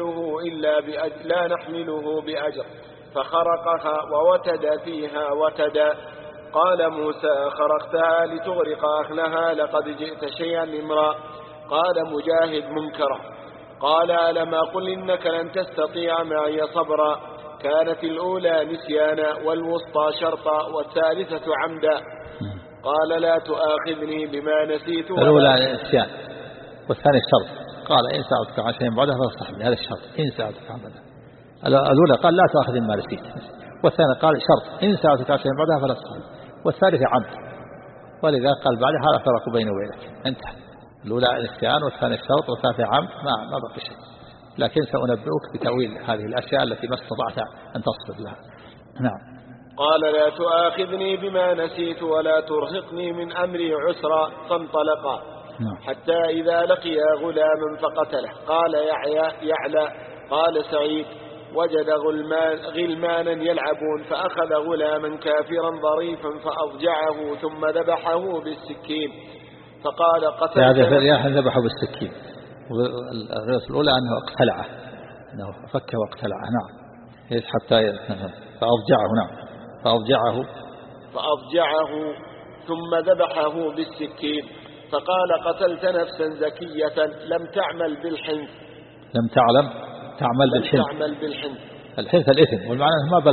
نحمله بأجر فخرقها ووتد فيها وتدا. قال موسى خرقتها لتغرق أهلها لقد جئت شيئا إمرا. قال مجاهد منكرا. قال ألم أقل إنك لن تستطيع معي صبرا. كانت الأولى نسيانا والوسطى شرطا والثالثة عمدا. قال لا تؤاخذني بما نسيت. الأولى نسيان والثاني شرط. قال إن سألتك عن شيء بعدها فاصطحبني. هذا الشرط إن سألتك عن بعدها. الأولى قال لا تؤاخذني بما نسيت. والثاني قال شرط إن سألتك عن شيء بعدها فلا تصطحبني. والثالث عمد. ولذا قال بعدها هذا فرق بيني وبينك انتهى. الأولى نسيان والثاني شرط والثالث عمد ما بقي شيء. لكن سأنبئك بتأويل هذه الأشياء التي ما استطعت أن تصبر لها. نعم. قال لا تؤاخذني بما نسيت ولا ترهقني من أمري عسرا. فانطلقا حتى إذا لقيا غلاما فقتله. قال يعلى قال سعيد وجد غلمانا يلعبون فأخذ غلاما كافرا ظريفا فأضجعه ثم ذبحه بالسكين. فقال قتلت. هذا ذبحه بالسكين. الرئيس الأولى أنه اقتلعه أنه فكه واقتلعه. نعم حتى فأضجعه. نعم فأضجعه ثم ذبحه بالسكين. فقال قتلت نفسا زكية لم تعمل بالحنث. لم تعمل بالحنث. الحنث الإثم والمعنى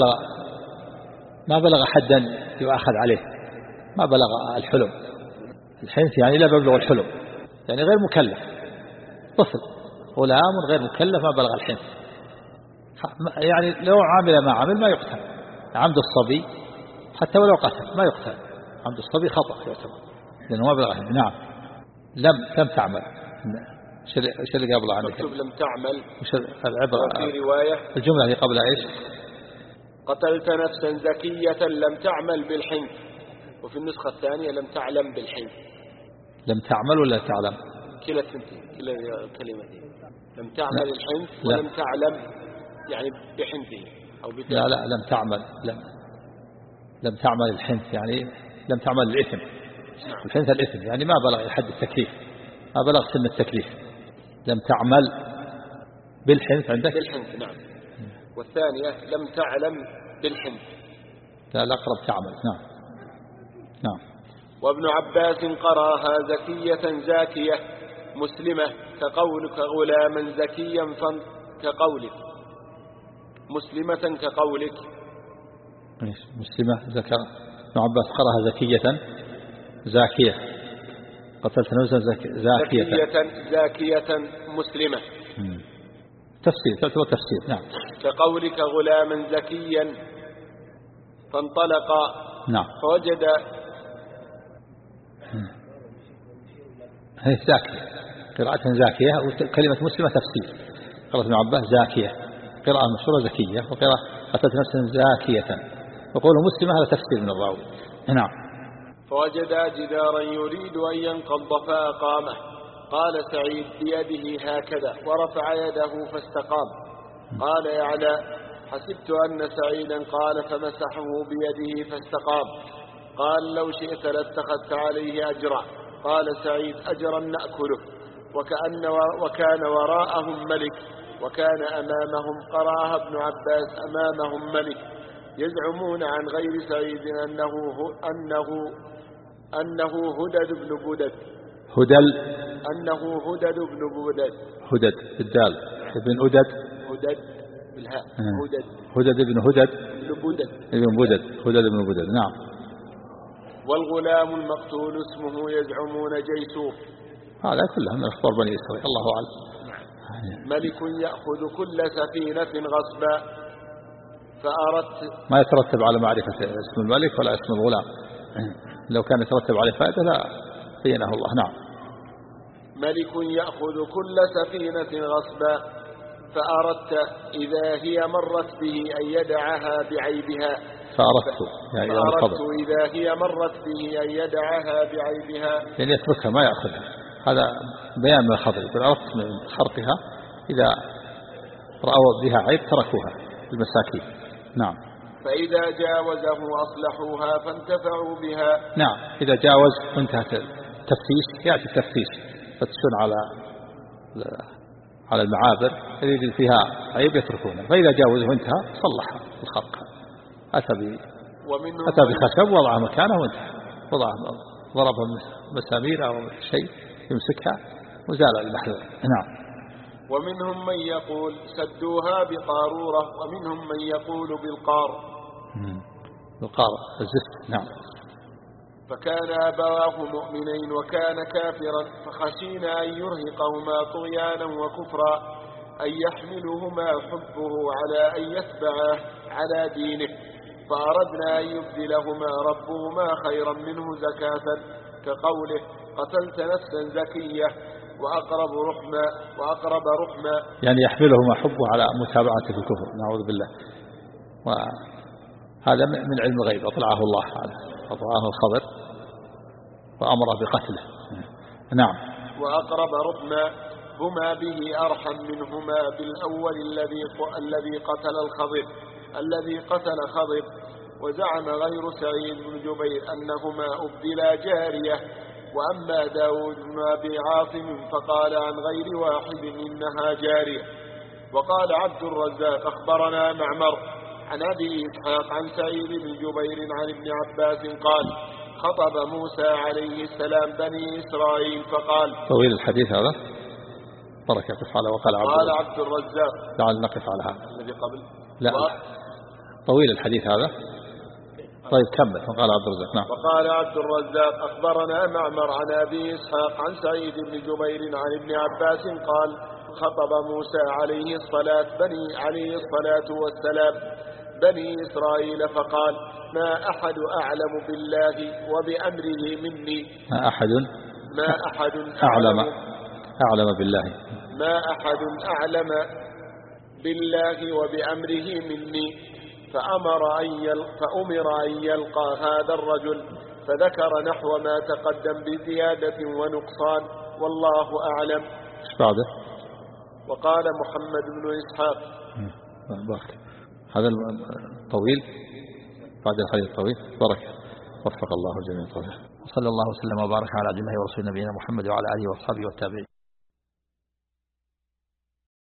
ما بلغ حدا يؤخذ عليه. ما بلغ الحلم. الحنث يعني لا يبلغ الحلم يعني غير مكلف. طفل غلام غير مكلف ما بلغ الحنث. يعني لو عامل ما عمل ما يقتل. عمد الصبي حتى ولو قتل ما يقتل. عمد الصبي خطأ يعتبر لأنه ما بلغ الحنث. نعم لم تعمل. شو اللي قبل عنك مكتوب لم تعمل. العبرة في رواية الجملة اللي قبلها إيش؟ قتلت نفسا زكية لم تعمل بالحنث. وفي النسخة الثانية لم تعلم بالحنث. لم تعمل ولا تعلم؟ كلا الكلمتين لم تعمل الحنث ولم تعلم يعني بحنثه أو لا لم تعمل. لم تعمل الحنث يعني لم تعمل الإثم. الحنث الإثم يعني ما بلغ حد التكليف ما بلغ سن التكليف. لم تعمل بالحنث عندك بالحنث. نعم. والثانية لم تعلم بالحنث. لا الأقرب تعمل. نعم. وابن عباس قراها زكية زاكية مسلمة كقولك غلاما زكيا كقولك مسلمة كقولك. مسلمة ذكر ابن عباس قراها زكية زاكية. قتلت نفسا زاكية مسلمة. تفسير تعتبر تفسير. نعم. كقولك غلاما زكيا فانطلق. نعم. فوجد هي زاكية قراءة زاكية وكلمة مسلمة تفسير. قراءة ابن عباس زاكية قراءة مشهورة زكية وقراءة قتلت نفسا زاكية وقوله مسلمة هذا تفسير من الراوي. نعم. فوجد جدارا يريد أن ينقض فأقامه. قال سعيد بيده هكذا ورفع يده فاستقام. قال يعلى حسبت أن سعيدا قال فمسحه بيده فاستقام. قال لو شئت لاتخذت عليه أجرا. قال سعيد أجرا نأكله. وكان وراءهم ملك وكان أمامهم. قرأها ابن عباس أمامهم ملك. يزعمون عن غير سعيد أنه هدد بن بدد. أنه هدد بن بدد. هدد بالدال ابن أدد. هدد بالهاء. هدد ابن هدد ابن بدد. هدد ابن بدد. نعم. والغلام المقتول اسمه يزعمون جيسوف. هذا كله من أخبار بني إسرائيل الله أعلم. ملك يأخذ كل سفينة غصبا فأردت. ما يترتب على معرفة اسم الملك ولا اسم الغلام. لو كان يترتب عليه فائدة لا بينه الله. نعم. ملك يأخذ كل سفينة غصبا فأردت إذا هي مرت به أن يدعها بعيبها فأردت يعني إذا هي مرت به أن يدعها بعيبها، يعني يتركها ما يأخذها. هذا بيان من الخضر، يقول أردت من خرقها إذا رأوا بها عيب تركوها المساكين. نعم. فإذا جاوزه أصلحوها فانتفعوا بها. نعم، إذا جاوز وانتهت التفتيش، يأتي التفتيش فتشون على المعابر اللي فيها عيب يتركونه، فإذا جاوزه وانتهى صلح الخرق، أتى بخشب وضعه مكانه وانتهى، ضربها مسامير أو شيء يمسكها وزال المحذور. نعم. ومنهم من يقول سدوها بقارورة، ومنهم من يقول بالقار. الزفت. نعم. فكان أبواه مؤمنين وكان كافرا، فخشينا أن يرهقهما طغيانا وكفرا، أن يحملهما حبه على أن يتبعه على دينه، فأردنا أن يبدلهما ربهما خيرا منه زكاة، كقوله قتلت نفسا زكية وأقرب رحما، يعني يحملهما حبه على متابعته في الكفر، نعوذ بالله. وهذا من علم الغيب أطلعه الله أطلعه الخبر وأمره بقتله. نعم. وأقرب رحما هما به أرحم منهما بالأول الذي قتل خضر. وزعم غير سعيد بن جبير أنهما أبدلا جارية. وأما داود بن أبي عاصم فقال عن غير واحد إنها جارية. وقال عبد الرزاق أخبرنا معمر عن أبي إسحاق عن سعيد بن جبير عن ابن عباس قال خطب موسى عليه السلام بني إسرائيل فقال. طويل الحديث هذا، بركة على وقال عبد الرزاق. تعال نقف على هذا الذي قبل. لا طويل الحديث هذا. طيب كمل. وقال عبد الرزاق. نعم. وقال عبد الرزاق أخبرنا معمر عن أبي إسحاق عن سعيد بن جبير عن ابن عباس قال خطب موسى عليه الصلاة والسلام بني إسرائيل فقال ما أحد أعلم بالله وبأمره مني. ما أحد أعلم بالله. ما أحد أعلم بالله وبأمره مني. فأمر أن يلقى هذا الرجل، فذكر نحو ما تقدم بزيادة ونقصان، والله أعلم. بعده. وقال محمد بن إسحاق. هذا الطويل بعد الحديث الطويل. بركة. وفق الله الجميع. صلى الله وسلم وبارك على عبد الله ورسول نبينا محمد وعلى آله وصحبه والتابعين.